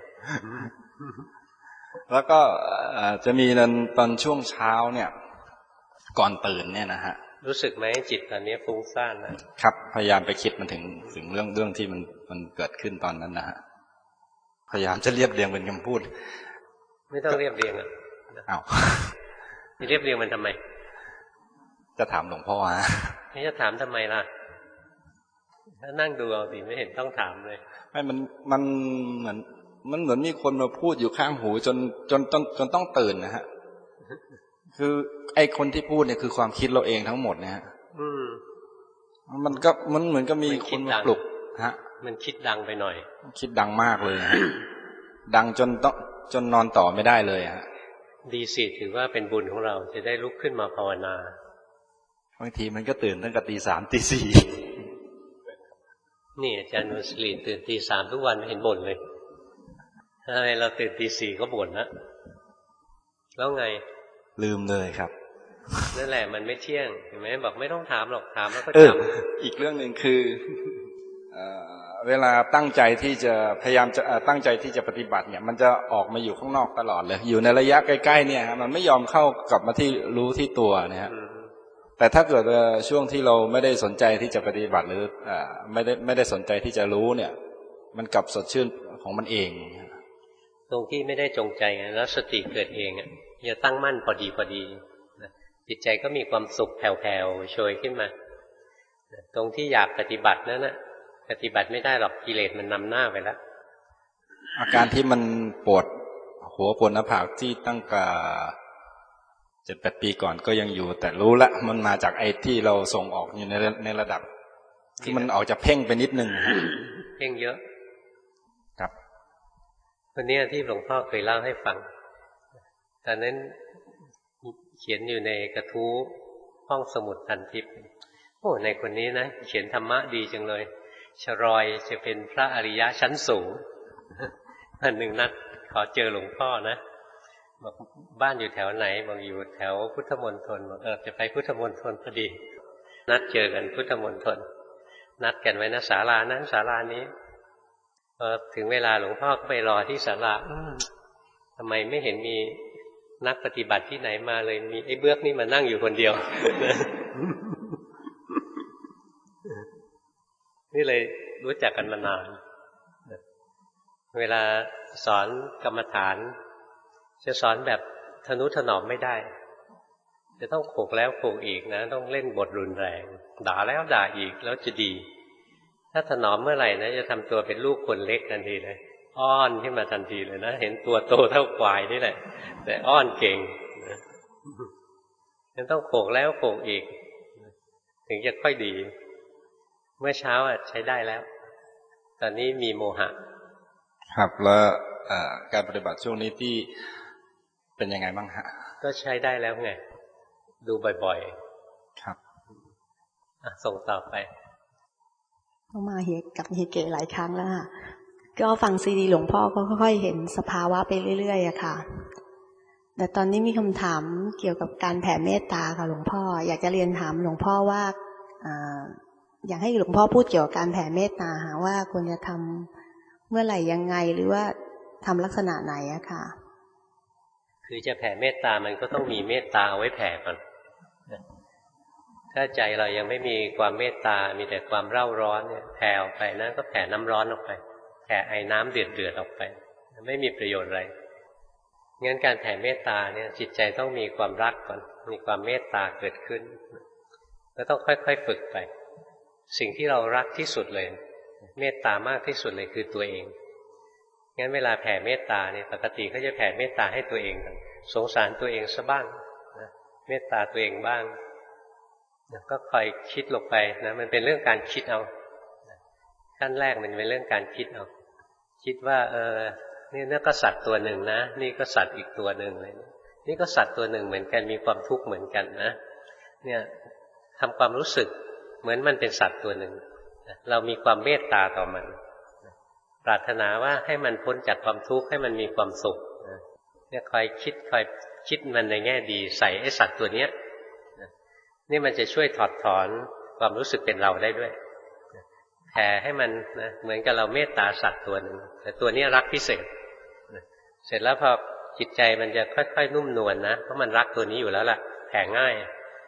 แล้วก็จะมีตอนช่วงเช้าเนี่ยก่อนตื่นเนี่ยนะฮะรู้สึกไหมจิตตอนนี้ฟุ้งซ่านนะครับพยายามไปคิดมันถึงถึงเรื่องเรื่องที่มันมันเกิดขึ้นตอนนั้นนะฮะพยายามจะเรียบเรียงเป็นคำพูดไม่ต้องเรียบเรียงอ่ะอ้าวเรียบเรียงมันทำไมจะถามหลวงพ่อฮะไม่จะถามทำไมล่ะถ้านั่งดูเอาสิไม่เห็นต้องถามเลยไม่มันมันเหมือนมันเหมือนมีคนมาพูดอยู่ข้างหูจนจนจนจนต้องตื่นนะฮะคือไอ้คนที่พูดเนี่ยคือความคิดเราเองทั้งหมดนะฮะมันก็มันเหมือนกับมีคนมาปลุกฮะมันคิดดังไปหน่อยคิดดังมากเลยดังจนต้องจนนอนต่อไม่ได้เลยฮะดีสิถือว่าเป็นบุญของเราจะได้ลุกขึ้นมาภาวนาบางทีมันก็ตื่นตั้งแต่ตีสามตีสี่นี่อาจารย์นุสลีตื่นตีสามทุกวันเห็นบ่นเลยทำไมเราตื่นตีสี่ก็บ่นนะแล้วไงลืมเลยครับนั่นแหละมันไม่เที่ยงเห็นไหมบอกไม่ต้องถามหรอกถามแล้วก็จำอีกเรื่องหนึ่งคือเวลาตั้งใจที่จะพยายามจะตั้งใจที่จะปฏิบัติเนี่ยมันจะออกมาอยู่ข้างนอกตลอดเลยอยู่ในระยะใกล้ๆเนี่ยมันไม่ยอมเข้ากลับมาที่รู้ที่ตัวนะฮะแต่ถ้าเกิดช่วงที่เราไม่ได้สนใจที่จะปฏิบัติหรือไม่ได้ไม่ได้สนใจที่จะรู้เนี่ยมันกลับสดชื่นของมันเองตรงที่ไม่ได้จงใจแล้วสติเกิดเองอ่ะอย่าตั้งมั่นพอดีพอดีจิตใจก็มีความสุขแผ่วๆโชยขึ้นมาตรงที่อยากปฏิบัตินั้นนะปฏิบัติไม่ได้หรอกกิเลสมันนำหน้าไปแล้วอาการที่มันปวดหัวปวดหน้าผากที่ตั้งแต่เจ็ดแปดปีก่อนก็ยังอยู่แต่รู้ละมันมาจากไอ้ที่เราส่งออกอยู่ในในระดับที่มันออกจะเพ่งไปนิดนึงเพ่งเยอะครับวันนี้ที่หลวงพ่อเคยเล่าให้ฟังตอนนั้นเขียนอยู่ในกระทู้ห้องสมุดพันทิพย์โอ้ในคนนี้นะเขียนธรรมะดีจังเลยชรอยจะเป็นพระอริยะชั้นสูงวันหนึ่งนัดขอเจอหลวงพ่อนะบอกบ้านอยู่แถวไหนบอกอยู่แถวพุทธมณฑลบอกเออจะไปพุทธมณฑลพอดีนัดเจอกันพุทธมณฑลนัดกันไว้นะศาลานั้นศาลานี้พอถึงเวลาหลวงพ่อก็ไปรอที่ศาลาทำไมไม่เห็นมีนักปฏิบัติที่ไหนมาเลยมีไอ้เบื้อกนี่มานั่งอยู่คนเดียวนี่เลยรู้จักกันมานานเวลาสอนกรรมฐานจะสอนแบบทนุถนอมไม่ได้จะต้องโขกแล้วโขกอีกนะต้องเล่นบทรุนแรงด่าแล้วด่าอีกแล้วจะดีถ้าถนอมเมื่อไหร่นะจะทำตัวเป็นลูกคนเล็กทันทีเลยอ้อนขึ้นมาทันทีเลยนะเห็นตัวโตเท่าควายนี่แหละแต่อ้อนเก่งจะต้องโขกแล้วโขกอีกถึงจะค่อยดีเมื่อเช้าอ่ะใช้ได้แล้วตอนนี้มีโมหะครับแล้วการปฏิบัติช่วงนี้ที่เป็นยังไงบ้างฮะก็ใช้ได้แล้วไงดูบ่อยๆครับส่งต่อไปก็มาเฮกับเฮเกหลายครั้งแล้วค่ะก็ฟังซีดีหลวงพ่อก็ค่อยๆเห็นสภาวะไปเรื่อยๆอะค่ะแต่ตอนนี้มีคำถามเกี่ยวกับการแผ่เมตตาค่ะหลวงพ่ออยากจะเรียนถามหลวงพ่อว่าอยากให้หลวงพ่อพูดเกี่ยวกับการแผ่เมตตาหาว่าควรจะทำเมื่อไหร่ยังไงหรือว่าทำลักษณะไหนอะค่ะคือจะแผ่เมตตามันก็ต้องมีเมตตาเอาไว้แผ่ก่อนถ้าใจเรายังไม่มีความเมตตามีแต่ความเร่าร้อนเนี่ยแผ่ออกไปนะก็แผ่น้ำร้อนออกไปแผ่ไอ้น้ำเดือดเดือดออกไปไม่มีประโยชน์อะไรงั้นการแผ่เมตตาเนี่ยจิตใจต้องมีความรักก่อนมีความเมตตาเกิดขึ้นก็ต้องค่อยๆฝึกไปสิ่งที่เรารักที่สุดเลยเมตตามากที่สุดเลยคือตัวเองงั้นเวลาแผ่เมตตาเนี่ยปกติเขาจะแผ่เมตตาให้ตัวเองกันสงสารตัวเองซะบ้างนะเมตตาตัวเองบ้างนะก็คอยคิดลงไปนะมันเป็นเรื่องการคิดเอาขั้นแรกมันเป็นเรื่องการคิดเอาคิดว่าเออนี่นี่ก็สัตว์ตัวหนึ่งนะนี่ก็สัตว์อีกตัวหนึ่งเลยนี่ก็สัตว์ตัวหนึ่งเหมือนกันมีความทุกข์เหมือนกันนะเนี่ยทำความรู้สึกเหมือนมันเป็นสัตว์ตัวหนึ่งเรามีความเมตตาต่อมันปรารถนาว่าให้มันพ้นจากความทุกข์ให้มันมีความสุขเนี่ยคอยคิดคอยคิดมันในแง่ดีใส่ไอ้สัตว์ตัวเนี้ยนี่มันจะช่วยถอดถอนความรู้สึกเป็นเราได้ด้วยแผ่ให้มันนะเหมือนกับเราเมตตาสัตว์ตัวหนึ่งแต่ตัวนี้รักพิเศษเสร็จแล้วพอจิตใจมันจะค่อยๆนุ่มนวลนะเพราะมันรักตัวนี้อยู่แล้วล่ะแผ่ง่ายพ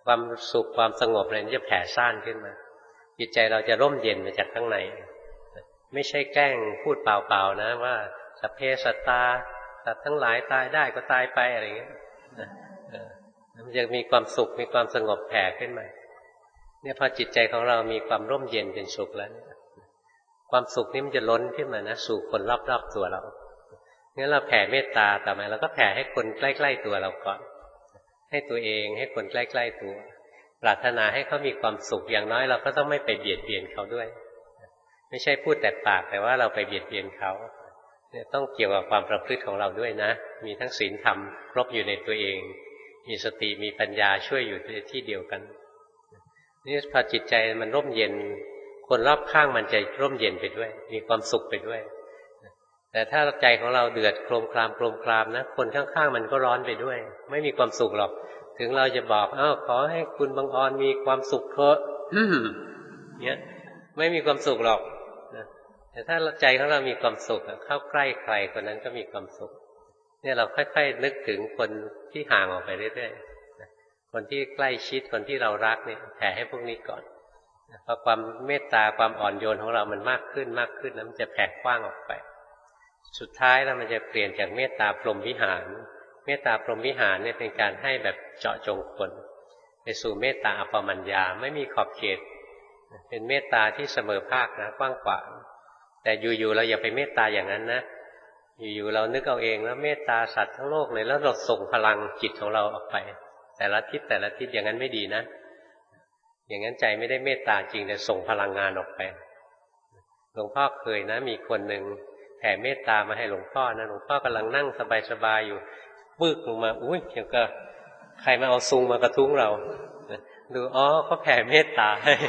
ความสุขความสงบอะไรจะแผ่ซ่านขึ้นมาจิตใจเราจะร่มเย็นมาจากข้างในไม่ใช่แกล้งพูดเปล่าๆนะว่าสัพเพสัตตาสัตว์ทั้งหลายตายได้ก็ตายไปอะไรอย่างเงี้ยมันจะมีความสุขมีความสงบแผ่ขึ้นมาเนี่ยพอจิตใจของเรามีความร่มเย็นเป็นสุขแล้วความสุขนี้มันจะล้นขึ้นมานะสู่คนรอบๆตัวเรางั้นเราแผ่เมตตาต่อมาเราก็แผ่ให้คนใกล้ๆตัวเราก่อนให้ตัวเองให้คนใกล้ๆตัวปรารถนาให้เขามีความสุขอย่างน้อยเราก็ต้องไม่ไปเบียดเบียนเขาด้วยไม่ใช่พูดแต่ปากแต่ว่าเราไปเบียดเบียนเขาเนี่ยต้องเกี่ยวกับความประพฤติของเราด้วยนะมีทั้งศีลธรรมครบอยู่ในตัวเองมีสติมีปัญญาช่วยอยู่ในที่เดียวกันนี่พอจิตใจมันร่มเย็นคนรอบข้างมันจะร่มเย็นไปด้วยมีความสุขไปด้วยแต่ถ้าใจของเราเดือดโครมครามโครมครามนะคนข้างๆมันก็ร้อนไปด้วยไม่มีความสุขหรอกถึงเราจะบอกอ้าวขอให้คุณบังออนมีความสุขเถอะเนี่ยไม่มีความสุขหรอกแต่ถ้าใจของเรามีความสุขเข้าใกล้ใครคนนั้นก็มีความสุขเนี่ยเราค่อยๆนึกถึงคนที่ห่างออกไปเรื่อยๆคนที่ใกล้ชิดคนที่เรารักเนี่ยแผ่ให้พวกนี้ก่อนพอความเมตตาความอ่อนโยนของเรามันมากขึ้นมากขึ้นแล้วมันจะแผ่กว้างออกไปสุดท้ายแล้วมันจะเปลี่ยนจากเมตตาพรหมวิหารเมตตาพรหมวิหารเนี่ยเป็นการให้แบบเจาะจงคนไปสู่เมตตาอัปปมัญญาไม่มีขอบเขตเป็นเมตตาที่เสมอภาคนะกว้างขวางแต่อยู่ๆเราอย่าไปเมตตาอย่างนั้นนะอยู่ๆเรานึกเอาเองแล้วเมตตาสัตว์ทั้งโลกเลยแล้วเราส่งพลังจิตของเราออกไปแต่ละทิศแต่ละทิศอย่างนั้นไม่ดีนะอย่างนั้นใจไม่ได้เมตตาจริงแต่ส่งพลังงานออกไปหลวงพ่อเคยนะมีคนหนึ่งแผ่เมตตามาให้หลวงพ่อนะหลวงพ่อกำลังนั่งสบายๆอยู่ปึ๊กลงมาอุ้ยอย่างก็ใครมาเอาซุงมากระทุ้งเราดูอ๋อเขาแผ่เมตตาให้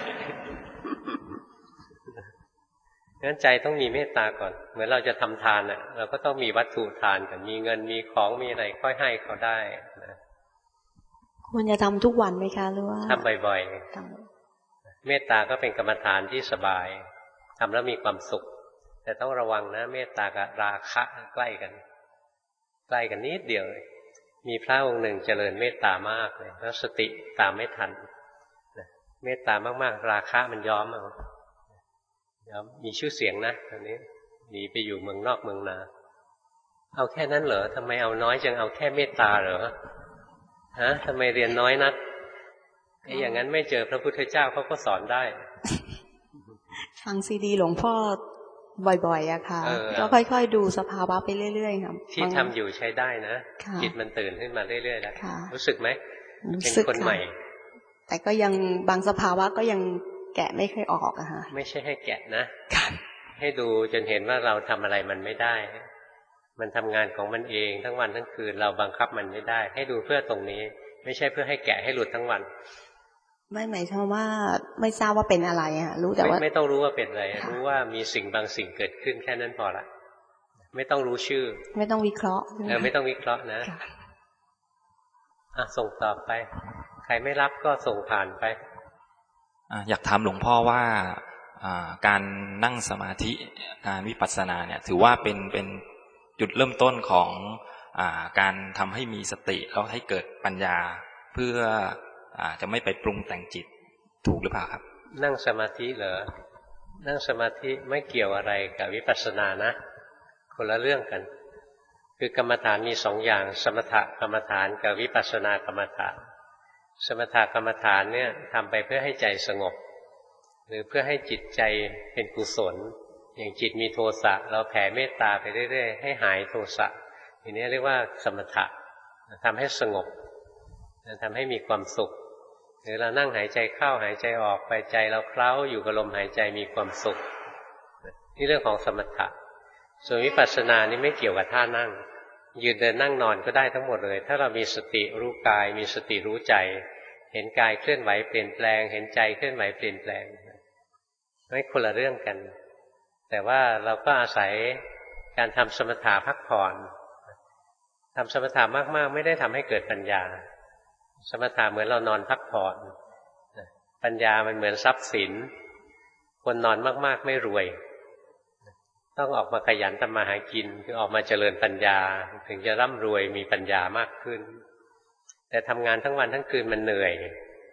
งั้นใจต้องมีเมตตาก่อนเหมือนเราจะทำทานน่ะเราก็ต้องมีวัตถุทานกันมีเงินมีของมีอะไรค่อยให้เขาได้นะควรจะทำทุกวันไหมคะหรือว่าทำบ่อยๆเมตตาก็เป็นกรรมฐานที่สบายทำแล้วมีความสุขแต่ต้องระวังนะเมตตากับราคะใกล้กันใกล้กันนิดเดียวเลยมีพระองค์หนึ่งเจริญเมตตามากเลยแล้วสติตามไม่ทันเมตตามากๆราคะมันย้อมเอามีชื่อเสียงนะตอนนี้หนีไปอยู่เมืองนอกเมืองนาเอาแค่นั้นเหรอทำไมเอาน้อยจังเอาแค่เมตตาเหรอฮะทำไมเรียนน้อยนักไอ้อย่างนั้นไม่เจอพระพุทธเจ้าเขาก็สอนได้ฟังซีดีหลวงพ่อบ่อยๆอะค่ะก็ค่อยๆดูสภาวะไปเรื่อยๆครับที่ทำอยู่ใช้ได้นะจิตมันตื่นขึ้นมาเรื่อยๆแล้วรู้สึกไหมเป็นคนใหม่แต่ก็ยังบางสภาวะก็ยังแกะไม่เคยออกอะฮะไม่ใช่ให้แกะนะให้ดูจนเห็นว่าเราทำอะไรมันไม่ได้มันทำงานของมันเองทั้งวันทั้งคืนเราบังคับมันไม่ได้ให้ดูเพื่อตรงนี้ไม่ใช่เพื่อให้แกะให้หลุดทั้งวันไม่หมายถึงว่าไม่ทราบว่าเป็นอะไรอะรู้แต่ว่าไม่ต้องรู้ว่าเป็นอะไรรู้ว่ามีสิ่งบางสิ่งเกิดขึ้นแค่นั้นพอละไม่ต้องรู้ชื่อไม่ต้องวิเคราะห์เออไม่ต้องวิเคราะห์นะอ่ะส่งต่อไปใครไม่รับก็ส่งผ่านไปอยากถามหลวงพ่อว่าการนั่งสมาธิการวิปัสสนาเนี่ยถือว่าเป็นเป็นจุดเริ่มต้นของการทำให้มีสติแล้วให้เกิดปัญญาเพื่อจะไม่ไปปรุงแต่งจิตถูกหรือเปล่าครับนั่งสมาธิเหรอนั่งสมาธิไม่เกี่ยวอะไรกับวิปัสสนานะคนละเรื่องกันคือกรรมฐานมีสองอย่างสมถกรรมฐานกับวิปัสสนากรรมฐานสมถกรรมฐานเนี่ยทำไปเพื่อให้ใจสงบหรือเพื่อให้จิตใจเป็นกุศลอย่างจิตมีโทสะเราแผ่เมตตาไปเรื่อยๆให้หายโทสะอย่างนี้เรียกว่าสมถะทำให้สงบทำให้มีความสุขหรือเรานั่งหายใจเข้าหายใจออกไปใจเราเคล้าอยู่กับลมหายใจมีความสุขนี่เรื่องของสมถะส่วนวิปัสสนานี่ไม่เกี่ยวกับท่านั่งยืนเดินนั่งนอนก็ได้ทั้งหมดเลยถ้าเรามีสติรู้กายมีสติรู้ใจเห็นกายเคลื่อนไหวเปลี่ยนแปลงเห็นใจเคลื่อนไหวเปลี่ยนแปลงไม่คนละเรื่องกันแต่ว่าเราก็อาศัยการทำสมถะพักผ่อนทำสมถะมากๆไม่ได้ทำให้เกิดปัญญาสมถะเหมือนเรานอนพักผ่อนปัญญามันเหมือนทรัพย์สินคนนอนมากๆไม่รวยต้องออกมาขยันทำมาหากินคือออกมาเจริญปัญญาถึงจะร่ำรวยมีปัญญามากขึ้นแต่ทำงานทั้งวันทั้งคืนมันเหนื่อย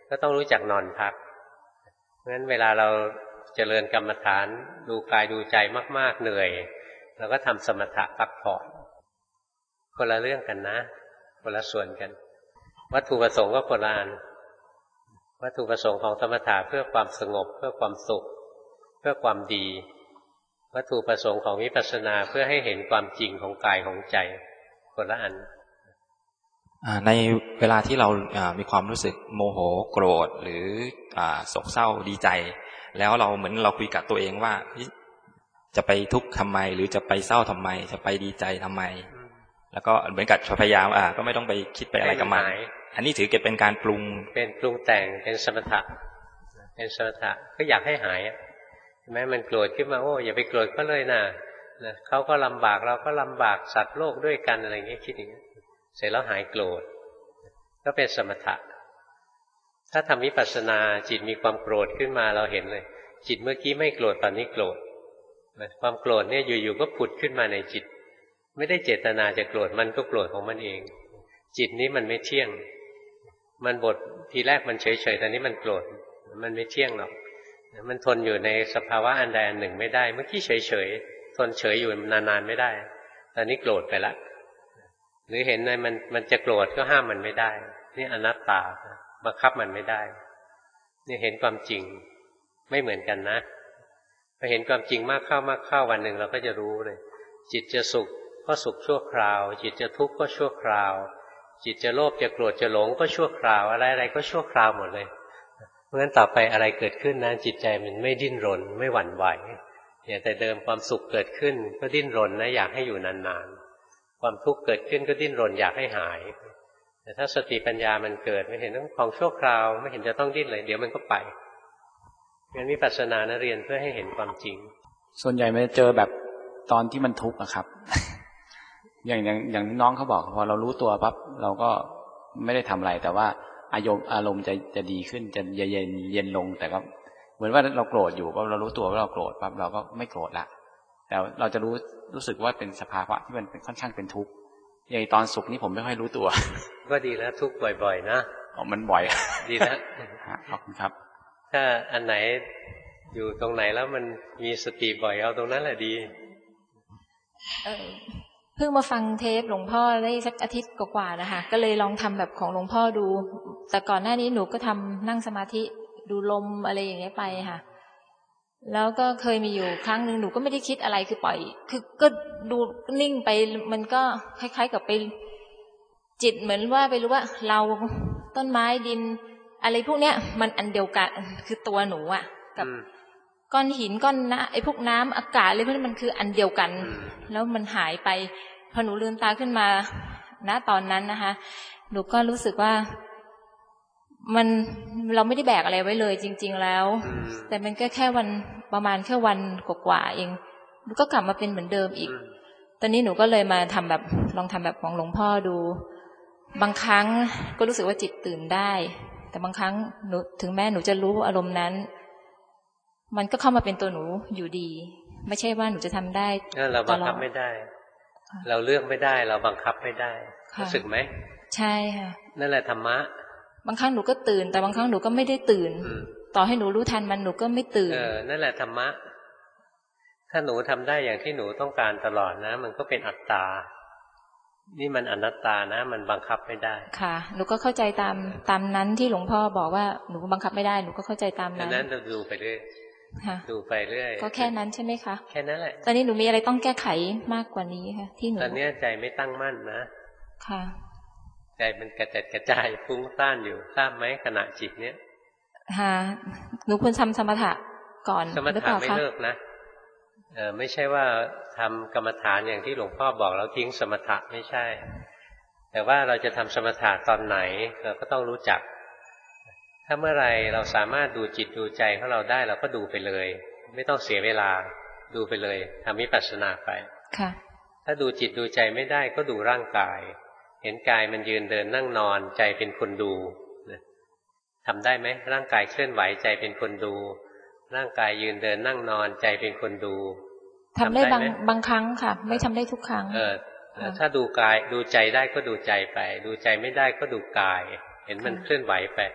ก็ต้องรู้จักนอนพักเพราะฉะนั้นเวลาเราเจริญกรรมฐานดูกายดูใจมากๆเหนื่อยเราก็ทำสมถะพักผ่อนคนละเรื่องกันนะคนละส่วนกันวัตถุประสงค์ก็คนละอันวัตถุประสงค์ของสมถะเพื่อความสงบเพื่อความสุขเพื่อความดีวัตถุประสงค์ของวิปัสสนาเพื่อให้เห็นความจริงของกายของใจคนละอันในเวลาที่เรามีความรู้สึกโมโหโกรธหรือโศกเศร้าดีใจแล้วเราเหมือนเราคุยกับตัวเองว่าจะไปทุกข์ทำไมหรือจะไปเศร้าทำไมจะไปดีใจทำไมแล้วก็เหมือนกับพยายามอ่าก็ไม่ต้องไปคิดไปอะไรกับมันอันนี้ถือเก็บเป็นการปรุงเป็นปรุงแต่งเป็นสมถะเป็นสมถะก็อยากให้หายแม้มันโกรธขึ้นมาโอ้อย่าไปโกรธก็เลยนะเขาก็ลำบากเราก็ลำบากสัตว์โลกด้วยกันอะไรเงี้ยคิดอย่างนี้เสร็จแล้วหายโกรธก็เป็นสมถะถ้าทำวิปัสสนาจิตมีความโกรธขึ้นมาเราเห็นเลยจิตเมื่อกี้ไม่โกรธตอนนี้โกรธความโกรธเนี่ยอยู่ๆก็ผุดขึ้นมาในจิตไม่ได้เจตนาจะโกรธมันก็โกรธของมันเองจิตนี้มันไม่เที่ยงมันบททีแรกมันเฉยๆตอนนี้มันโกรธมันไม่เที่ยงหรอกมันทนอยู่ในสภาวะอันใดอันหนึ่งไม่ได้เมื่อกี้เฉยๆทนเฉยอยู่นานๆไม่ได้ตอนนี้โกรธไปละหรือเห็นในมันมันจะโกรธก็ห้ามมันไม่ได้นี่อนัตตาบังคับมันไม่ได้นี่เห็นความจริงไม่เหมือนกันนะพอเห็นความจริงมากเข้ามากเข้าวันหนึ่งเราก็จะรู้เลยจิตจะสุขก็สุขชั่วคราวจิตจะทุกข์ก็ชั่วคราวจิตจะโลภจะโกรธจะหลงก็ชั่วคราวอะไรๆก็ชั่วคราวหมดเลยเพราะฉะนั้นต่อไปอะไรเกิดขึ้นนะจิตใจมันไม่ดิ้นรนไม่หวั่นไหวอย่างแต่เดิมความสุขเกิดขึ้นก็ดิ้นรนนะอยากให้อยู่นานๆความทุกข์เกิดขึ้นก็ดิ้นรนอยากให้หายแต่ถ้าสติปัญญามันเกิดไม่เห็นต้องของชั่วคราวไม่เห็นจะต้องดิ้นเลยเดี๋ยวมันก็ไปงั้นวิปัสสนานะเรียนเพื่อให้เห็นความจริงส่วนใหญ่มันจะเจอแบบตอนที่มันทุกข์อะครับ อย่างอย่างอย่างน้องเขาบอกพอเรารู้ตัวปั๊บเราก็ไม่ได้ทำอะไรแต่ว่าอารมณ์อารมณ์จะจะดีขึ้นจะเย็นเย็นลงแต่ก็เหมือนว่าเราโกรธอยู่ปั๊บเรารู้ตัวว่าเราโกรธปั๊บเราก็ไม่โกรธละแต่เราจะรู้รู้สึกว่าเป็นสภาวะที่มันเป็นค่อนข้างเป็นทุกข์อย่างตอนสุขนี่ผมไม่ค่อยรู้ตัวก็ดีแล้วทุกข์บ่อยๆนะอ๋อมันบ่อยดีแล้วขอบคุณครับถ้าอันไหนอยู่ตรงไหนแล้วมันมีสติบ่อยเอาตรงนั้นแหละดีเออเพิ่งมาฟังเทปหลวงพ่อได้สักอาทิตย์กว่าๆนะคะก็เลยลองทำแบบของหลวงพ่อดูแต่ก่อนหน้านี้หนูก็ทำนั่งสมาธิดูลมอะไรอย่างเงี้ยไปค่ะแล้วก็เคยมีอยู่ครั้งหนึ่งหนูก็ไม่ได้คิดอะไรคือปล่อยคือก็ดูนิ่งไปมันก็คล้ายๆกับไปจิตเหมือนว่าไปรู้ว่าเราต้นไม้ดินอะไรพวกเนี้ยมันอันเดียวกันคือตัวหนูอ่ะกับก้อนหินก้อนน้ำไอ้พวกน้ำอากาศอะไรพวกนี้มันคืออันเดียวกันแล้วมันหายไปพอหนูลืมตาขึ้นมาณตอนนั้นนะคะหนูก็รู้สึกว่ามันเราไม่ได้แบกอะไรไว้เลยจริงๆแล้วแต่มันก็แค่วันประมาณแค่วันกว่าๆเองหนูก็กลับมาเป็นเหมือนเดิมอีกตอนนี้หนูก็เลยมาทำแบบลองทำแบบของหลวงพ่อดูบางครั้งก็รู้สึกว่าจิตตื่นได้แต่บางครั้งหนูถึงแม้หนูจะรู้อารมณ์นั้นมันก็เข้ามาเป็นตัวหนูอยู่ดีไม่ใช่ว่าหนูจะทำได้เราบังคับไม่ได้เราเลือกไม่ได้เราบังคับไม่ได้รู้สึกไหมใช่ค่ะนั่นแหละธรรมะบางครั้งหนูก็ตื่นแต่บางครั้งหนูก็ไม่ได้ตื่นต่อให้หนูรู้ทันมันหนูก็ไม่ตื่นเออนั่นแหละธรรมะถ้าหนูทำได้อย่างที่หนูต้องการตลอดนะมันก็เป็นอัตตานี่มันอนัตตานะมันบังคับไม่ได้ค่ะหนูก็เข้าใจตามตามนั้นที่หลวงพ่อบอกว่าหนูบังคับไม่ได้หนูก็เข้าใจตามนั้นนั้นเราดูไปเรื่อยดูไปเรื่อยก็แค่นั้นใช่ไหมคะแค่นั้นแหละตอนนี้หนูมีอะไรต้องแก้ไขมากกว่านี้ค่ะที่หนูตอนนี้ใจไม่ตั้งมั่นนะค่ะใจมันกระจัดกระจายฟุ้งซ่านอยู่ทราบไหมขณะจิตเนี้ยค่ะหนูควรทำสมถะก่อนสมถะไม่เลิกนะเออไม่ใช่ว่าทำกรรมฐานอย่างที่หลวงพ่อบอกแล้วทิ้งสมถะไม่ใช่แต่ว่าเราจะทำสมถะตอนไหนเราก็ต้องรู้จักถ้าเมื่อไรเราสามารถดูจิตดูใจของเราได้เราก็ดูไปเลยไม่ต้องเสียเวลาดูไปเลยทำวิปัสสนาไปค่ะถ้าดูจิตดูใจไม่ได้ก็ดูร่างกายเห็นกายมันยืนเดินนั่งนอนใจเป็นคนดูทำได้ไหมร่างกายเคลื่อนไหวใจเป็นคนดูร่างกายยืนเดินนั่งนอนใจเป็นคนดูทำได้บางบางครั้งค่ะไม่ทำได้ทุกครั้งเออถ้าดูกายดูใจได้ก็ดูใจไปดูใจไม่ได้ก็ดูกายเห็นมันเคลื่อนไหวไป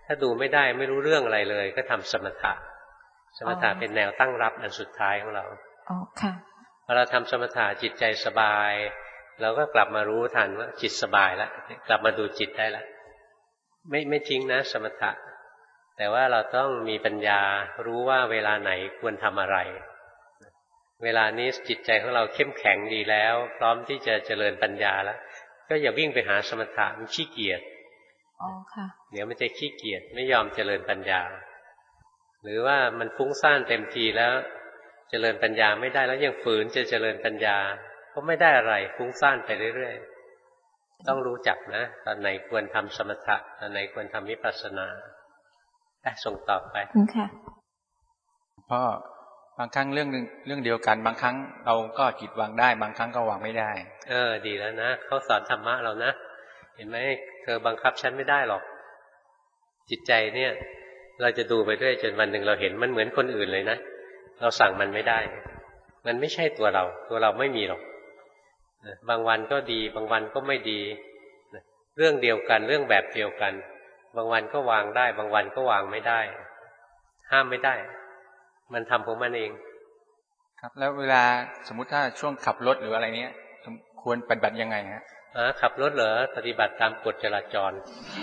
ถ้าดูไม่ได้ไม่รู้เรื่องอะไรเลยก็ทำสมถะสมถะเป็นแนวตั้งรับอันสุดท้ายของเราอ๋อค่ะพอเราทำสมถะจิตใจสบายเราก็กลับมารู้ทันว่าจิตสบายแล้วกลับมาดูจิตได้แล้วไม่ไม่ทิ้งนะสมถะแต่ว่าเราต้องมีปัญญารู้ว่าเวลาไหนควรทำอะไรเวลานี้จิตใจของเราเข้มแข็งดีแล้วพร้อมที่จะเจริญปัญญาแล้วก็อย่าวิ่งไปหาสมถะมันขี้เกียจอ๋อค่ะเดี๋ยวมันจะขี้เกียจไม่ยอมเจริญปัญญาหรือว่ามันฟุ้งซ่านเต็มทีแล้วเจริญปัญญาไม่ได้แล้วยังฝืนจะเจริญปัญญาก็ไม่ได้อะไรฟุ้งซ่านไปเรื่อยๆต้องรู้จักนะตอนไหนควรทำสมถะตอนไหนควรทำวิปัสสนาได้ส่งต่อไปค่ะเพราะบางครั้งเรื่องเรื่องเดียวกันบางครั้งเราก็จิตวางได้บางครั้งก็วางไม่ได้เออดีแล้วนะเขาสอนธรรมะเรานะเห็นไหมเธอบังคับฉันไม่ได้หรอกจิตใจเนี่ยเราจะดูไปเรื่อยจนวันหนึ่งเราเห็นมันเหมือนคนอื่นเลยนะเราสั่งมันไม่ได้มันไม่ใช่ตัวเราตัวเราไม่มีหรอกบางวันก็ดีบางวันก็ไม่ดีเรื่องเดียวกันเรื่องแบบเดียวกันบางวันก็วางได้บางวันก็วางไม่ได้ห้ามไม่ได้มันทำของมันเองครับแล้วเวลาสมมุติถ้าช่วงขับรถหรืออะไรเนี้ยควรปฏิบัติยังไงฮะอ่าขับรถเหรอปฏิบัติตามกฎจราจร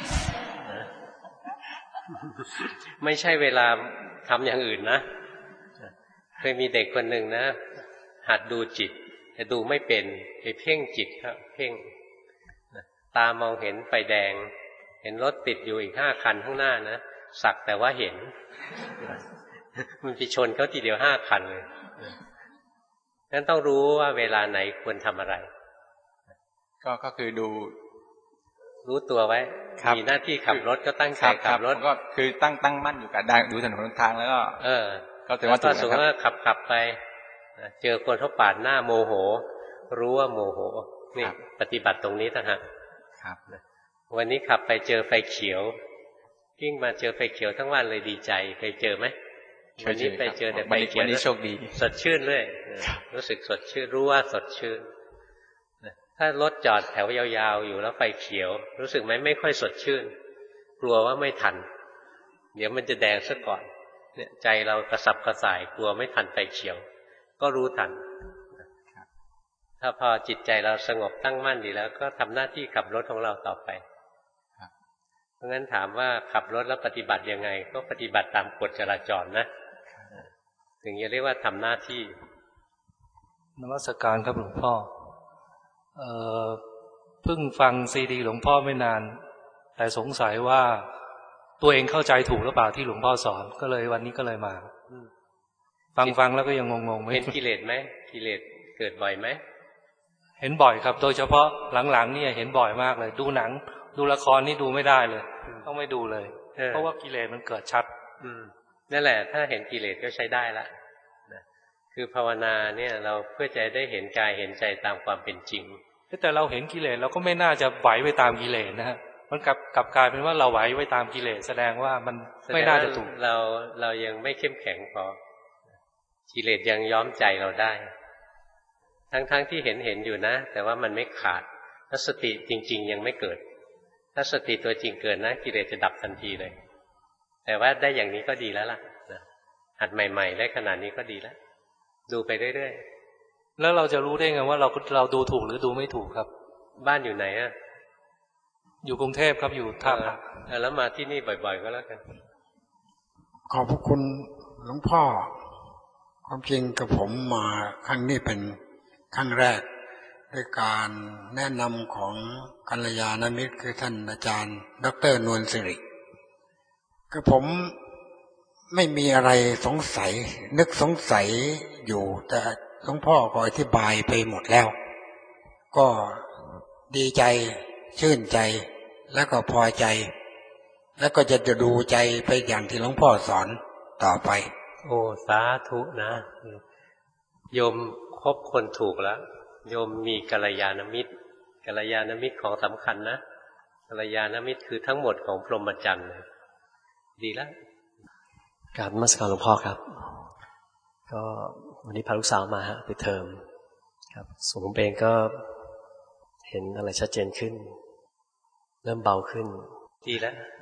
ไม่ใช่เวลาทำอย่างอื่นนะเคยมีเด็กคนหนึ่งนะหัดดูจิตแต่ดูไม่เป็นไปเพ่งจิตครับเพ่งตามองเห็นไฟแดงเห็นรถติดอยู่อีกห้าคันข้างหน้านะสักแต่ว่าเห็นมันไปชนเขาทีเดียวห้าคันเลยงั้นต้องรู้ว่าเวลาไหนควรทำอะไรก็ก็คือดูรู้ตัวไว้มีหน้าที่ขับรถก็ตั้งใจขับรถก็คือตั้งตั้งมั่นอยู่กับได้ดูถนนทางแล้วก็เออก็ถือว่าถูกนะครับสมมติว่าขับขับไปเจอคนเขาปาดหน้าโมโหรู้ว่าโมโหนี่ปฏิบัติตรงนี้ต่างหากครับวันนี้ขับไปเจอไฟเขียววิ่งมาเจอไฟเขียวทั้งวันเลยดีใจเคยเจอไหมวันนี้ไปเจอแต่ไฟเขียววันนี้โชคดีสดชื่นเลยรู้สึกสดชื่นรู้ว่าสดชื่นถ้ารถจอดแถวยาวๆอยู่แล้วไฟเขียวรู้สึกไหมไม่ค่อยสดชื่นกลัวว่าไม่ทันเดี๋ยวมันจะแดงซะก่อนเนี่ยใจเรากระสับกระส่ายกลัวไม่ทันไฟเขียวก็รู้ทันถ้าพอจิตใจเราสงบตั้งมั่นดีแล้วก็ทำหน้าที่ขับรถของเราต่อไปเพราะงั้นถามว่าขับรถแล้วปฏิบัติยังไงก็ปฏิบัติตามกฎจราจรนะถึงจะเรียกว่าทำหน้าที่นมัสการครับหลวงพ่อเอ่อเพิ่งฟังซีดีหลวงพ่อไม่นานแต่สงสัยว่าตัวเองเข้าใจถูกหรือเปล่าที่หลวงพ่อสอนก็เลยวันนี้ก็เลยมาฟังฟังแล้วก็ยังงงๆไม่เห็นกิเลสไหมกิเลสเกิดบ่อยไหมเห็นบ่อยครับโดยเฉพาะหลังๆนี่เห็นบ่อยมากเลยดูหนังดูละครนี่ดูไม่ได้เลยต้องไม่ดูเลยเพราะว่ากิเลสมันเกิดชัดนั่นแหละถ้าเห็นกิเลสก็ใช้ได้ละคือภาวนาเนี่ยเราเพื่อจะได้เห็นกายเห็นใจตามความเป็นจริงแต่เราเห็นกิเลสเราก็ไม่น่าจะไหวไปตามกิเลสนะฮะมันกลับกลับกลายเป็นว่าเราไหวไปตามกิเลสแสดงว่ามันไม่น่าจะถูกเราเรายังไม่เข้มแข็งพอกิเลสยังย้อมใจเราได้ทั้งๆ ท, ที่เห็นเห็นอยู่นะแต่ว่ามันไม่ขาดถ้าสติจริงๆยังไม่เกิดถ้าสติตัวจริงเกิดนะกิเลสจะดับทันทีเลยแต่ว่าได้อย่างนี้ก็ดีแล้วล่ะหัดใหม่ๆได้ขนาดนี้ก็ดีแล้วดูไปเรื่อยๆแล้วเราจะรู้ได้ไงว่าเราเราดูถูกหรือดูไม่ถูกครับบ้านอยู่ไหนอ่ะอยู่กรุงเทพครับอยู่ท่าพระแล้วมาที่นี่บ่อยๆก็แล้วกันขอบพระคุณหลวงพ่อความจริงกับผมมาครั้งนี้เป็นครั้งแรกด้วยการแนะนำของกัลยาณมิตรคือท่านอาจารย์ดร.นวลสิริคือผมไม่มีอะไรสงสัยนึกสงสัยอยู่แต่หลวงพ่อก็อธิบายไปหมดแล้วก็ดีใจชื่นใจแล้วก็พอใจแล้วก็จะจะดูใจไปอย่างที่หลวงพ่อสอนต่อไปโอ้สาธุนะโยมคบคนถูกแล้วโยมมีกัลยาณมิตรกัลยาณมิตรของสำคัญนะกัลยาณมิตรคือทั้งหมดของพรหมจรรย์เลยดีแล้วกราบนมัสการหลวงพ่อครับก็วันนี้พาลูกสาวมาฮะไปเทอมครับส่วนผมเองก็เห็นอะไรชัดเจนขึ้นเริ่มเบาขึ้นดีแล้ว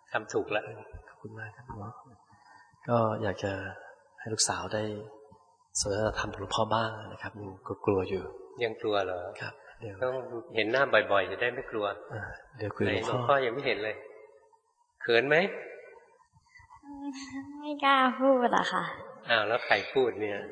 ทำถูกแล้วขอบคุณมากครับหมอก็อยากจะให้ลูกสาวได้สนทนาธรรมกับหลวงพ่อบ้างนะครับยังกลัวอยู่ยังกลัวเหรอครับเดี๋ยวต้องเห็นหน้าบ่อยๆจะได้ไม่กลัวเดี๋ยวคุยกับหลวงพ่อหลวงพ่อยังไม่เห็นเลยเขินไหมไม่กล้าพูดอะค่ะอ้าวแล้วใครพูดเนี่ย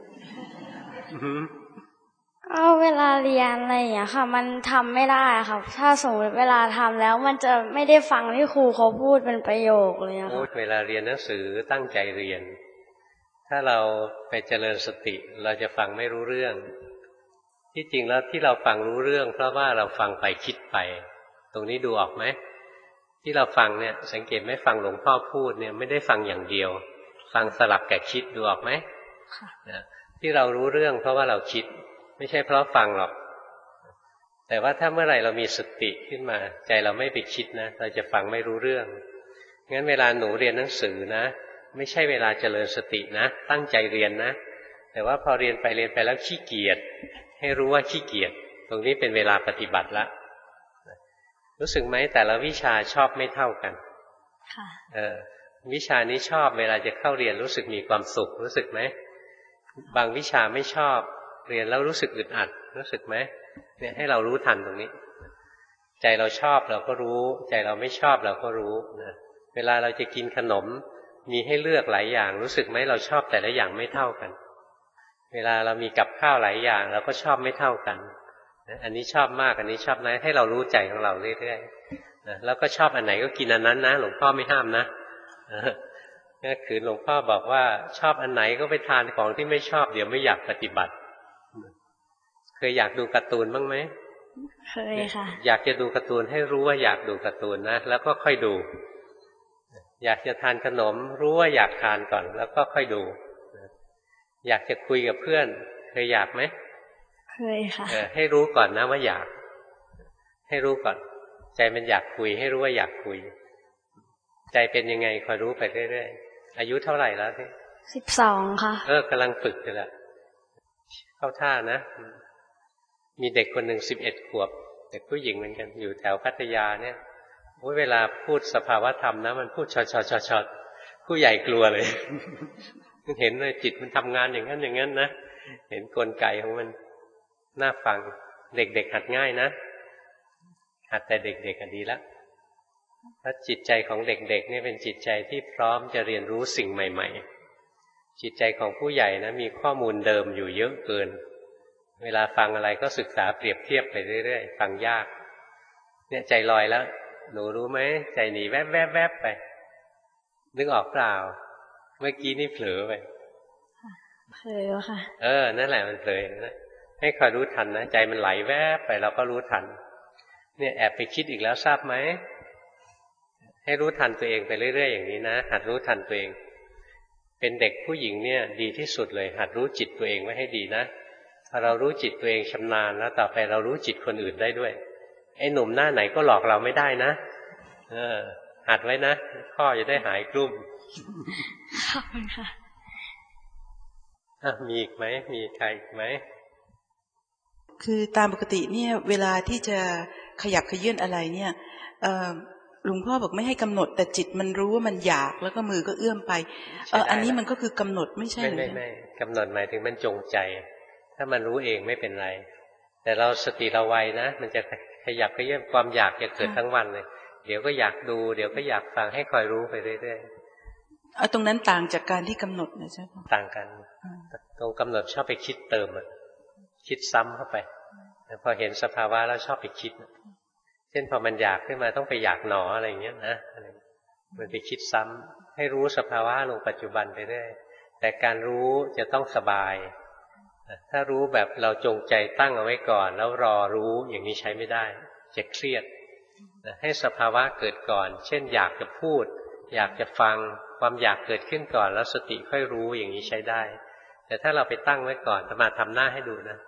ก็เวลาเรียนอะไรอย่างเงี้ยค่ะมันทำไม่ได้ค่ะถ้าสมมติเวลาทำแล้วมันจะไม่ได้ฟังที่ครูเขาพูดเป็นประโยคเลยค่ะพูดเวลาเรียนหนังสือตั้งใจเรียนถ้าเราไปเจริญสติเราจะฟังไม่รู้เรื่องที่จริงแล้วที่เราฟังรู้เรื่องเพราะว่าเราฟังไปคิดไปตรงนี้ดูออกไหมที่เราฟังเนี่ยสังเกตไหมฟังหลวงพ่อพูดเนี่ยไม่ได้ฟังอย่างเดียวฟังสลับกับคิดดูออกไหมค่ะที่เรารู้เรื่องเพราะว่าเราคิดไม่ใช่เพราะฟังหรอกแต่ว่าถ้าเมื่อไหร่เรามีสติขึ้นมาใจเราไม่ไปคิดนะเราจะฟังไม่รู้เรื่องงั้นเวลาหนูเรียนหนังสือนะไม่ใช่เวลาเจริญสตินะตั้งใจเรียนนะแต่ว่าพอเรียนไปเรียนไปแล้วขี้เกียจให้รู้ว่าขี้เกียจตรงนี้เป็นเวลาปฏิบัติละรู้สึกไหมแต่ละวิชาชอบไม่เท่ากันค่ะเออวิชานี้ชอบเวลาจะเข้าเรียนรู้สึกมีความสุขรู้สึกไหมบางวิชาไม่ชอบเรียนแล้วรู้สึกอึดอัดรู้สึกไหมเนี่ยให้เรารู้ทันตรงนี้ใจเราชอบเราก็รู้ใจเราไม่ชอบเราก็รู้นะเวลาเราจะกินขนมมีให้เลือกหลายอย่างรู้สึกไหมเราชอบแต่ละอย่างไม่เท่ากันเวลาเรามีกับข้าวหลายอย่างเราก็ชอบไม่เท่ากันอันนี้ชอบมากอันนี้ชอบน้อยให้เรารู้ใจของเราเรื่อยๆนะแล้วก็ชอบอันไหนก็กินอันนั้นนะหลวงพ่อไม่ห้ามนะก็คือหลวงพ่อบอกว่าชอบอันไหนก็ไปทานของที่ไม่ชอบเดี๋ยวไม่อยากปฏิบัติเคยอยากดูการ์ตูนบ้างไหมเคยค่ะอยากจะดูการ์ตูนให้รู้ว่าอยากดูการ์ตูนนะแล้วก็ค่อยดูอยากจะทานขนมรู้ว่าอยากทานก่อนแล้วก็ค่อยดูอยากจะคุยกับเพื่อนเคยอยากไหมเคยค่ะให้รู้ก่อนนะว่าอยากให้รู้ก่อนใจมันอยากคุยให้รู้ว่าอยากคุยใจเป็นยังไงคอยรู้ไปเรื่อยๆอายุเท่าไหร่แล้วที่สิบสองค่ะเออกำลังฝึกอยู่แหละเข้าท่านะมีเด็กคนหนึ่งสิบเอ็ดขวบเด็กผู้หญิงเหมือนกันอยู่แถวพัทยาเนี่ยเวลาพูดสภาวธรรมนะมันพูดช็อตๆๆๆผู้ใหญ่กลัวเลย เห็นเลยจิตมันทำงานอย่างนั้นอย่างนั้นนะเห็นกลไกของมันน่าฟังเด็กๆหัดง่ายนะหัดแต่เด็กๆดีแล้วเพราะจิตใจของเด็กๆนี่เป็นจิตใจที่พร้อมจะเรียนรู้สิ่งใหม่ๆจิตใจของผู้ใหญ่นะมีข้อมูลเดิมอยู่เยอะเกินเวลาฟังอะไรก็ศึกษาเปรียบเทียบไปเรื่อยๆฟังยากเนี่ยใจลอยแล้วหนูรู้ไหมใจหนีแวบแวบแวบไปนึกออกเปล่าเมื่อกี้นี่เผลอไปเผลอค่ะเออนั่นแหละมันเผลอนะให้คอยรู้ทันนะใจมันไหลแวบไปเราก็รู้ทันเนี่ยแอบไปคิดอีกแล้วทราบไหมให้รู้ทันตัวเองไปเรื่อยๆอย่างนี้นะหัดรู้ทันตัวเองเป็นเด็กผู้หญิงเนี่ยดีที่สุดเลยหัดรู้จิตตัวเองไว้ให้ดีนะพอเรารู้จิตตัวเองชำนาญแล้วต่อไปเรารู้จิตคนอื่นได้ด้วยไอ้หนุ่มหน้าไหนก็หลอกเราไม่ได้นะเออหัดไว้นะข้อจะได้หายกลุ้มขอบคุณค่ะอ่ะมีอีกไหมมีใครอีกไหมคือตามปกติเนี่ยเวลาที่จะขยับขยื่นอะไรเนี่ยหลวงพ่อบอกไม่ให้กำหนดแต่จิตมันรู้ว่ามันอยากแล้วก็มือก็เอื้อมไปเอออันนี้มันก็คือกำหนดไม่ใช่หรือไม่ไม่กำหนดหมายถึงมันจงใจถ้ามันรู้เองไม่เป็นไรแต่เราสติเราไวนะมันจะขยับขยื่นความอยากจะเกิดทั้งวันเลยเดี๋ยวก็อยากดูเดี๋ยวก็อยากฟังให้คอยรู้ไปเรื่อยๆเอาตรงนั้นต่างจากการที่กำหนดนะใช่ไหมต่างกันตรงกำหนดชอบไปคิดเติมอ่ะคิดซ้ำเข้าไปแต่พอเห็นสภาวะแล้วชอบไปคิดเช่นพอมันอยากขึ้นมาต้องไปอยากหนออะไรอย่างเงี้ยนะมันไปคิดซ้ำให้รู้สภาวะลงปัจจุบันไปเรื่อยแต่การรู้จะต้องสบายถ้ารู้แบบเราจงใจตั้งเอาไว้ก่อนแล้วรอรู้อย่างนี้ใช้ไม่ได้จะเครียดให้สภาวะเกิดก่อนเช่นอยากจะพูดอยากจะฟังความอยากเกิดขึ้นก่อนแล้วสติค่อยรู้อย่างนี้ใช้ได้แต่ถ้าเราไปตั้งไว้ก่อนจะมาทำหน้าให้ดูนะ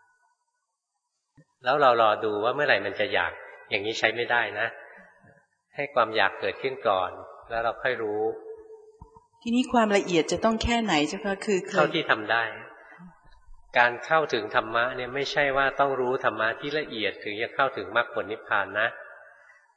แล้วเรารอดูว่าเมื่อไหร่มันจะอยากอย่างนี้ใช้ไม่ได้นะให้ความอยากเกิดขึ้นก่อนแล้วเราค่อยรู้ทีนี้ความละเอียดจะต้องแค่ไหนเจ้าคะคือเท่าที่ทำได้การเข้าถึงธรรมะเนี่ยไม่ใช่ว่าต้องรู้ธรรมะที่ละเอียดถึงจะเข้าถึงมรรคผลนิพพานนะ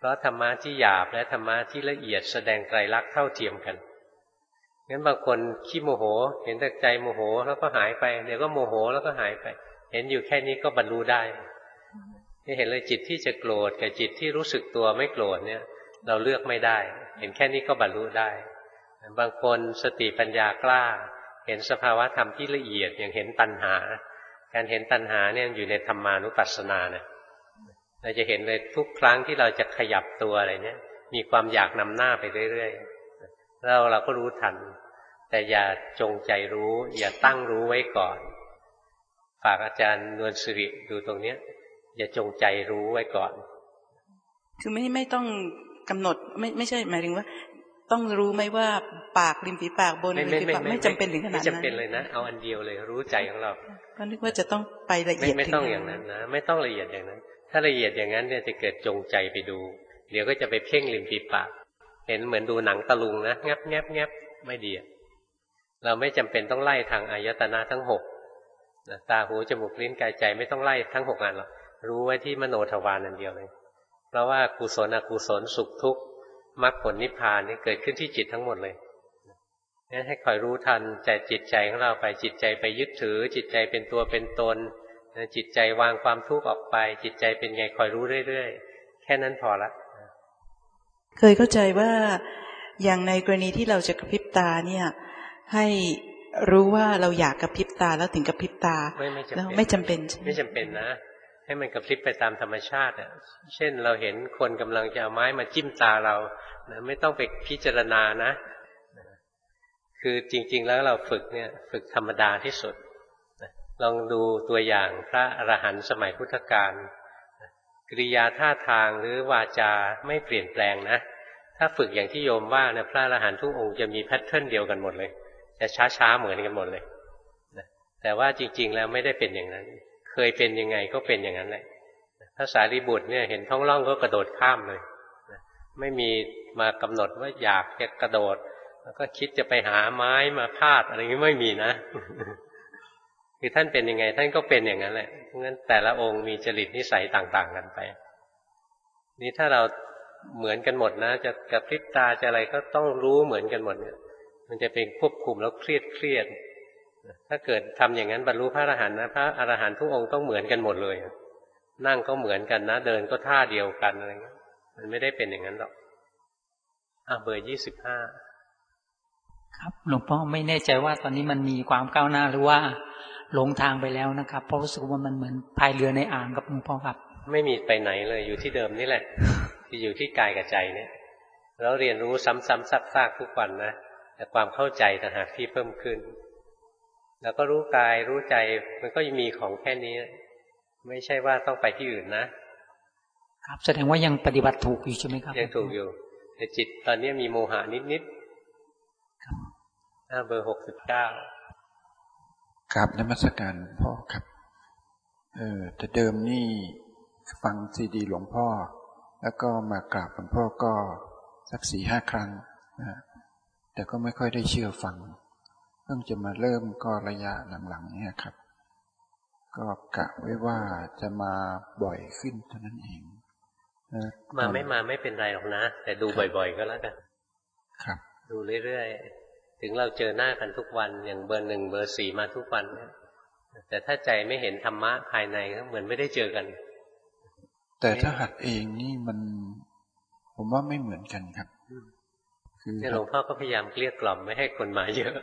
เพราะธรรมะที่หยาบและธรรมะที่ละเอียดแสดงไตรลักษณ์เท่าเทียมกันงั้นบางคนขี้โมโหเห็นแต่ใจโมโหแล้วก็หายไปเดี๋ยวก็โมโหแล้วก็หายไปเห็นอยู่แค่นี้ก็บรรลุได้ที่เห็นเลยจิตที่จะโกรธกับจิตที่รู้สึกตัวไม่โกรธเนี่ยเราเลือกไม่ได้เห็นแค่นี้ก็บรรลุได้บางคนสติปัญญากล้าเห็นสภาวะธรรมที่ละเอียดอย่างเห็นตัณหาการเห็นตัณหาเนี่ยอยู่ในธรรมานุปัสสนาเนี่ยเราจะเห็นเลยทุกครั้งที่เราจะขยับตัวอะไรเนี่ยมีความอยากนำหน้าไปเรื่อยๆแล้วเราก็รู้ทันแต่อย่าจงใจรู้อย่าตั้งรู้ไว้ก่อนฝากอาจารย์นวลสิริดูตรงเนี้ยอย่าจงใจรู้ไว้ก่อนคือไม่ไม่ต้องกำหนดไม่ไม่ใช่หมายถึงว่าต้องรู้ไหมว่าปากริมฝีปากบนริมฝีปากไม่จำเป็นถึงขนาดนั้นไม่จำเป็นเลยนะเอาอันเดียวเลยรู้ใจของเราก็นึกว่าจะต้องไปละเอียดไม่ต้องอย่างนั้นนะไม่ต้องละเอียดอย่างนั้นถ้าละเอียดอย่างนั้นเนี่ยจะเกิดจงใจไปดูเดี๋ยวก็จะไปเพ่งริมฝีปากเห็นเหมือนดูหนังตะลุงนะแงบแงบแงบไม่ดีเราไม่จำเป็นต้องไล่ทางอายตนะทั้งหกตาหูจมูกลิ้นกายใจไม่ต้องไล่ทั้งหกงานหรอกรู้ไว้ที่มโนทวารนั่นเดียวเลยเพราะว่ากุศลอกุศลสุขทุกข์มรรคผลนิพพานนี่เกิดขึ้นที่จิตทั้งหมดเลยงั้นให้คอยรู้ทันใจจิตใจของเราไปจิตใจไปยึดถือจิตใจเป็นตัวเป็นตนจิตใจวางความทุกข์ออกไปจิตใจเป็นไงคอยรู้เรื่อยๆแค่นั้นพอละเคยเข้าใจว่าอย่างในกรณีที่เราจะกระพริบตาเนี่ยให้รู้ว่าเราอยากกระพริบตาแล้วถึงกระพริบตาแล้วไม่จำเป็นไม่จำเป็นนะให้มันกระพริบไปตามธรรมชาติอ่ะเช่นเราเห็นคนกำลังจะเอาไม้มาจิ้มตาเรานะไม่ต้องไปพิจารณานะคือจริงๆแล้วเราฝึกเนี่ยฝึกธรรมดาที่สุดลองดูตัวอย่างพระอรหันต์สมัยพุทธกาลกิริยาท่าทางหรือวาจาไม่เปลี่ยนแปลงนะถ้าฝึกอย่างที่โยมว่านะพระอรหันต์ทุกองค์จะมีแพทเทิร์นเดียวกันหมดเลยจะช้าๆเหมือนกันหมดเลยแต่ว่าจริงๆแล้วไม่ได้เป็นอย่างนั้นเคยเป็นยังไงก็เป็นอย่างนั้นแหละพระสารีบุตรเนี่ยเห็นท้องร่องก็กระโดดข้ามเลยไม่มีมากำหนดว่าอยากจะกระโดดแล้วก็คิดจะไปหาไม้มาพาดอะไรอย่างนี้ไม่มีนะคือท่านเป็นยังไงท่านก็เป็นอย่างนั้นแหละงั้นแต่ละองค์มีจริตนิสัยต่างๆกันไปนี่ถ้าเราเหมือนกันหมดนะจะกระพริบตาจะอะไรก็ต้องรู้เหมือนกันหมดเนี่ยมันจะเป็นควบคุมแล้วเครียดเครียดถ้าเกิดทำอย่างนั้นบรรลุพระอรหันต์นะพระอรหันต์ทุกองค์ต้องเหมือนกันหมดเลยนั่งก็เหมือนกันนะเดินก็ท่าเดียวกันอะไรเงี้ยมันไม่ได้เป็นอย่างนั้นหรอกอ่ะเบอร์ยี่สิบห้าครับหลวงพ่อไม่แน่ใจว่าตอนนี้มันมีความก้าวหน้าหรือว่าหลงทางไปแล้วนะครับเพราะรู้สึกว่ามันเหมือนพายเรือในอ่างกับหลวงพ่อครับไม่มีไปไหนเลยอยู่ที่เดิมนี่แหละที่อยู่ที่กายกับใจเนี่ยแล้วเรียนรู้ซ้ำๆซักๆทุกวันนะแต่ความเข้าใจต่างหากที่เพิ่มขึ้นแล้วก็รู้กายรู้ใจมันก็ยังมีของแค่นี้ไม่ใช่ว่าต้องไปที่อื่นนะครับแสดงว่ายังปฏิบัติถูกอยู่ใช่ไหมครับยังถูกอยู่แต่จิตตอนนี้มีโมหะนิดๆครับเบอร์หกสิบเก้าครับนมัสการพ่อครับเออแต่เดิมนี่ฟังซีดีหลวงพ่อแล้วก็มากราบหลวงพ่อก็สักสี่ห้าครั้งนะแต่ก็ไม่ค่อยได้เชื่อฟังเพิ่งจะมาเริ่มก็ระยะหลังๆเนี่ยครับก็กะไว้ว่าจะมาบ่อยขึ้นเท่านั้นเองมาไม่มาไม่เป็นไรหรอกนะแต่ดูบ่อยๆก็แล้วกันครับดูเรื่อยๆถึงเราเจอหน้ากันทุกวันอย่างเบอร์หนึ่งเบอร์สี่มาทุกวันแต่ถ้าใจไม่เห็นธรรมะภายในก็เหมือนไม่ได้เจอกันแต่ถ้าหัดเองนี่มันผมว่าไม่เหมือนกันครับคือหลวงพ่อก็พยายามเกลี้ยกล่อมไม่ให้คนมาเยอะ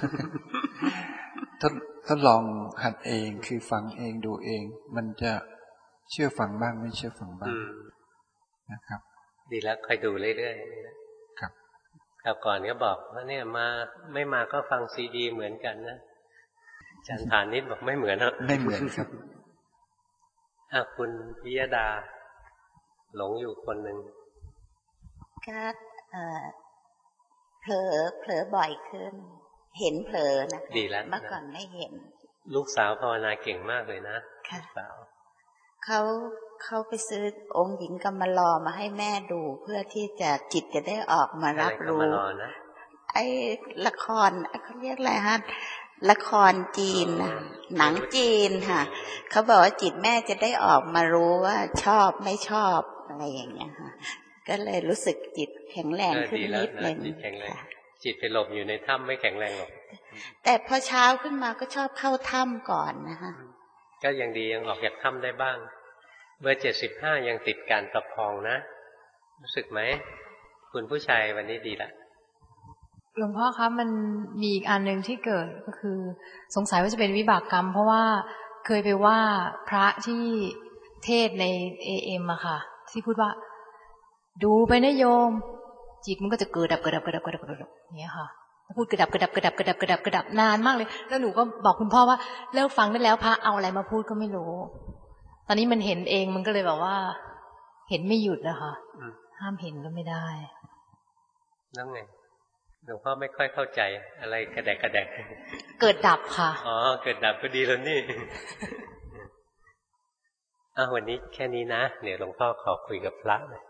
ถ้าถ้าลองหัดเองคือฟังเองดูเองมันจะเชื่อฟังบ้างไม่เชื่อฟังบ้างนะครับดีแล้วคอยดูเรื่อยๆครับคราวก่อนก็บอกว่าเนี่ยมาไม่มาก็ฟังซีดีเหมือนกันนะอาจารย์ฐานนิดบอกไม่เหมือนนะไม่เหมือนครับอ่ะคุณพิยดาหลงอยู่คนหนึ่งก็เอ่อเผลอเผลอบ่อยขึ้นเห็นเผลอนะดีแล้วเมื่อก่อนไม่เห็นลูกสาวภาวนาเก่งมากเลยนะค่ะสาวเขาเขาไปซื้อองค์หญิงกำมะลอมาให้แม่ดูเพื่อที่จะจิตจะได้ออกมารับรู้ไอ้ละครเขาเรียกอะไรฮะละครจีนนะหนังจีนค่ะเขาบอกว่าจิตแม่จะได้ออกมารู้ว่าชอบไม่ชอบอะไรอย่างเงี้ยค่ะก็เลยรู้สึกจิตแข็งแรงขึ้นนิดหนึ่งจิตแข็งแรงจิตไปหลบอยู่ในถ้ำไม่แข็งแรงหรอกแต่พอเช้าขึ้นมาก็ชอบเข้าถ้ำก่อนนะคะก็ยังดียังออกจากถ้ำได้บ้างเบอร์เจ็ดสิบห้ายังติดการประคองนะรู้สึกไหมคุณผู้ชายวันนี้ดีละหลวงพ่อครับมันมีอีกอันหนึ่งที่เกิดก็คือสงสัยว่าจะเป็นวิบากกรรมเพราะว่าเคยไปว่าพระที่เทศในเอเอ็มอะค่ะที่พูดว่าดูไปนะโยมจิตมันก็จะเกิดดับเกิดดับเกิดดับเกิดดับเกิดดับอย่างเงี้ยค่ะพูดเกิดดับเกิดดับเกิดดับเกิดดับเกิดดับเกิดดับนานมากเลยแล้วหนูก็บอกคุณพ่อว่าเลิกฟังได้แล้วพระเอาอะไรมาพูดก็ไม่รู้ตอนนี้มันเห็นเองมันก็เลยแบบว่าเห็นไม่หยุดนะคะห้ามเห็นก็ไม่ได้แล้วไงหลวงพ่อไม่ค่อยเข้าใจอะไรกระแดกกระแดกเกิดดับค่ะอ๋อเกิดดับก็ดีแล้วนี่อ่ะวันนี้แค่นี้นะเดี๋ยวหลวงพ่อขอคุยกับพระหน่อย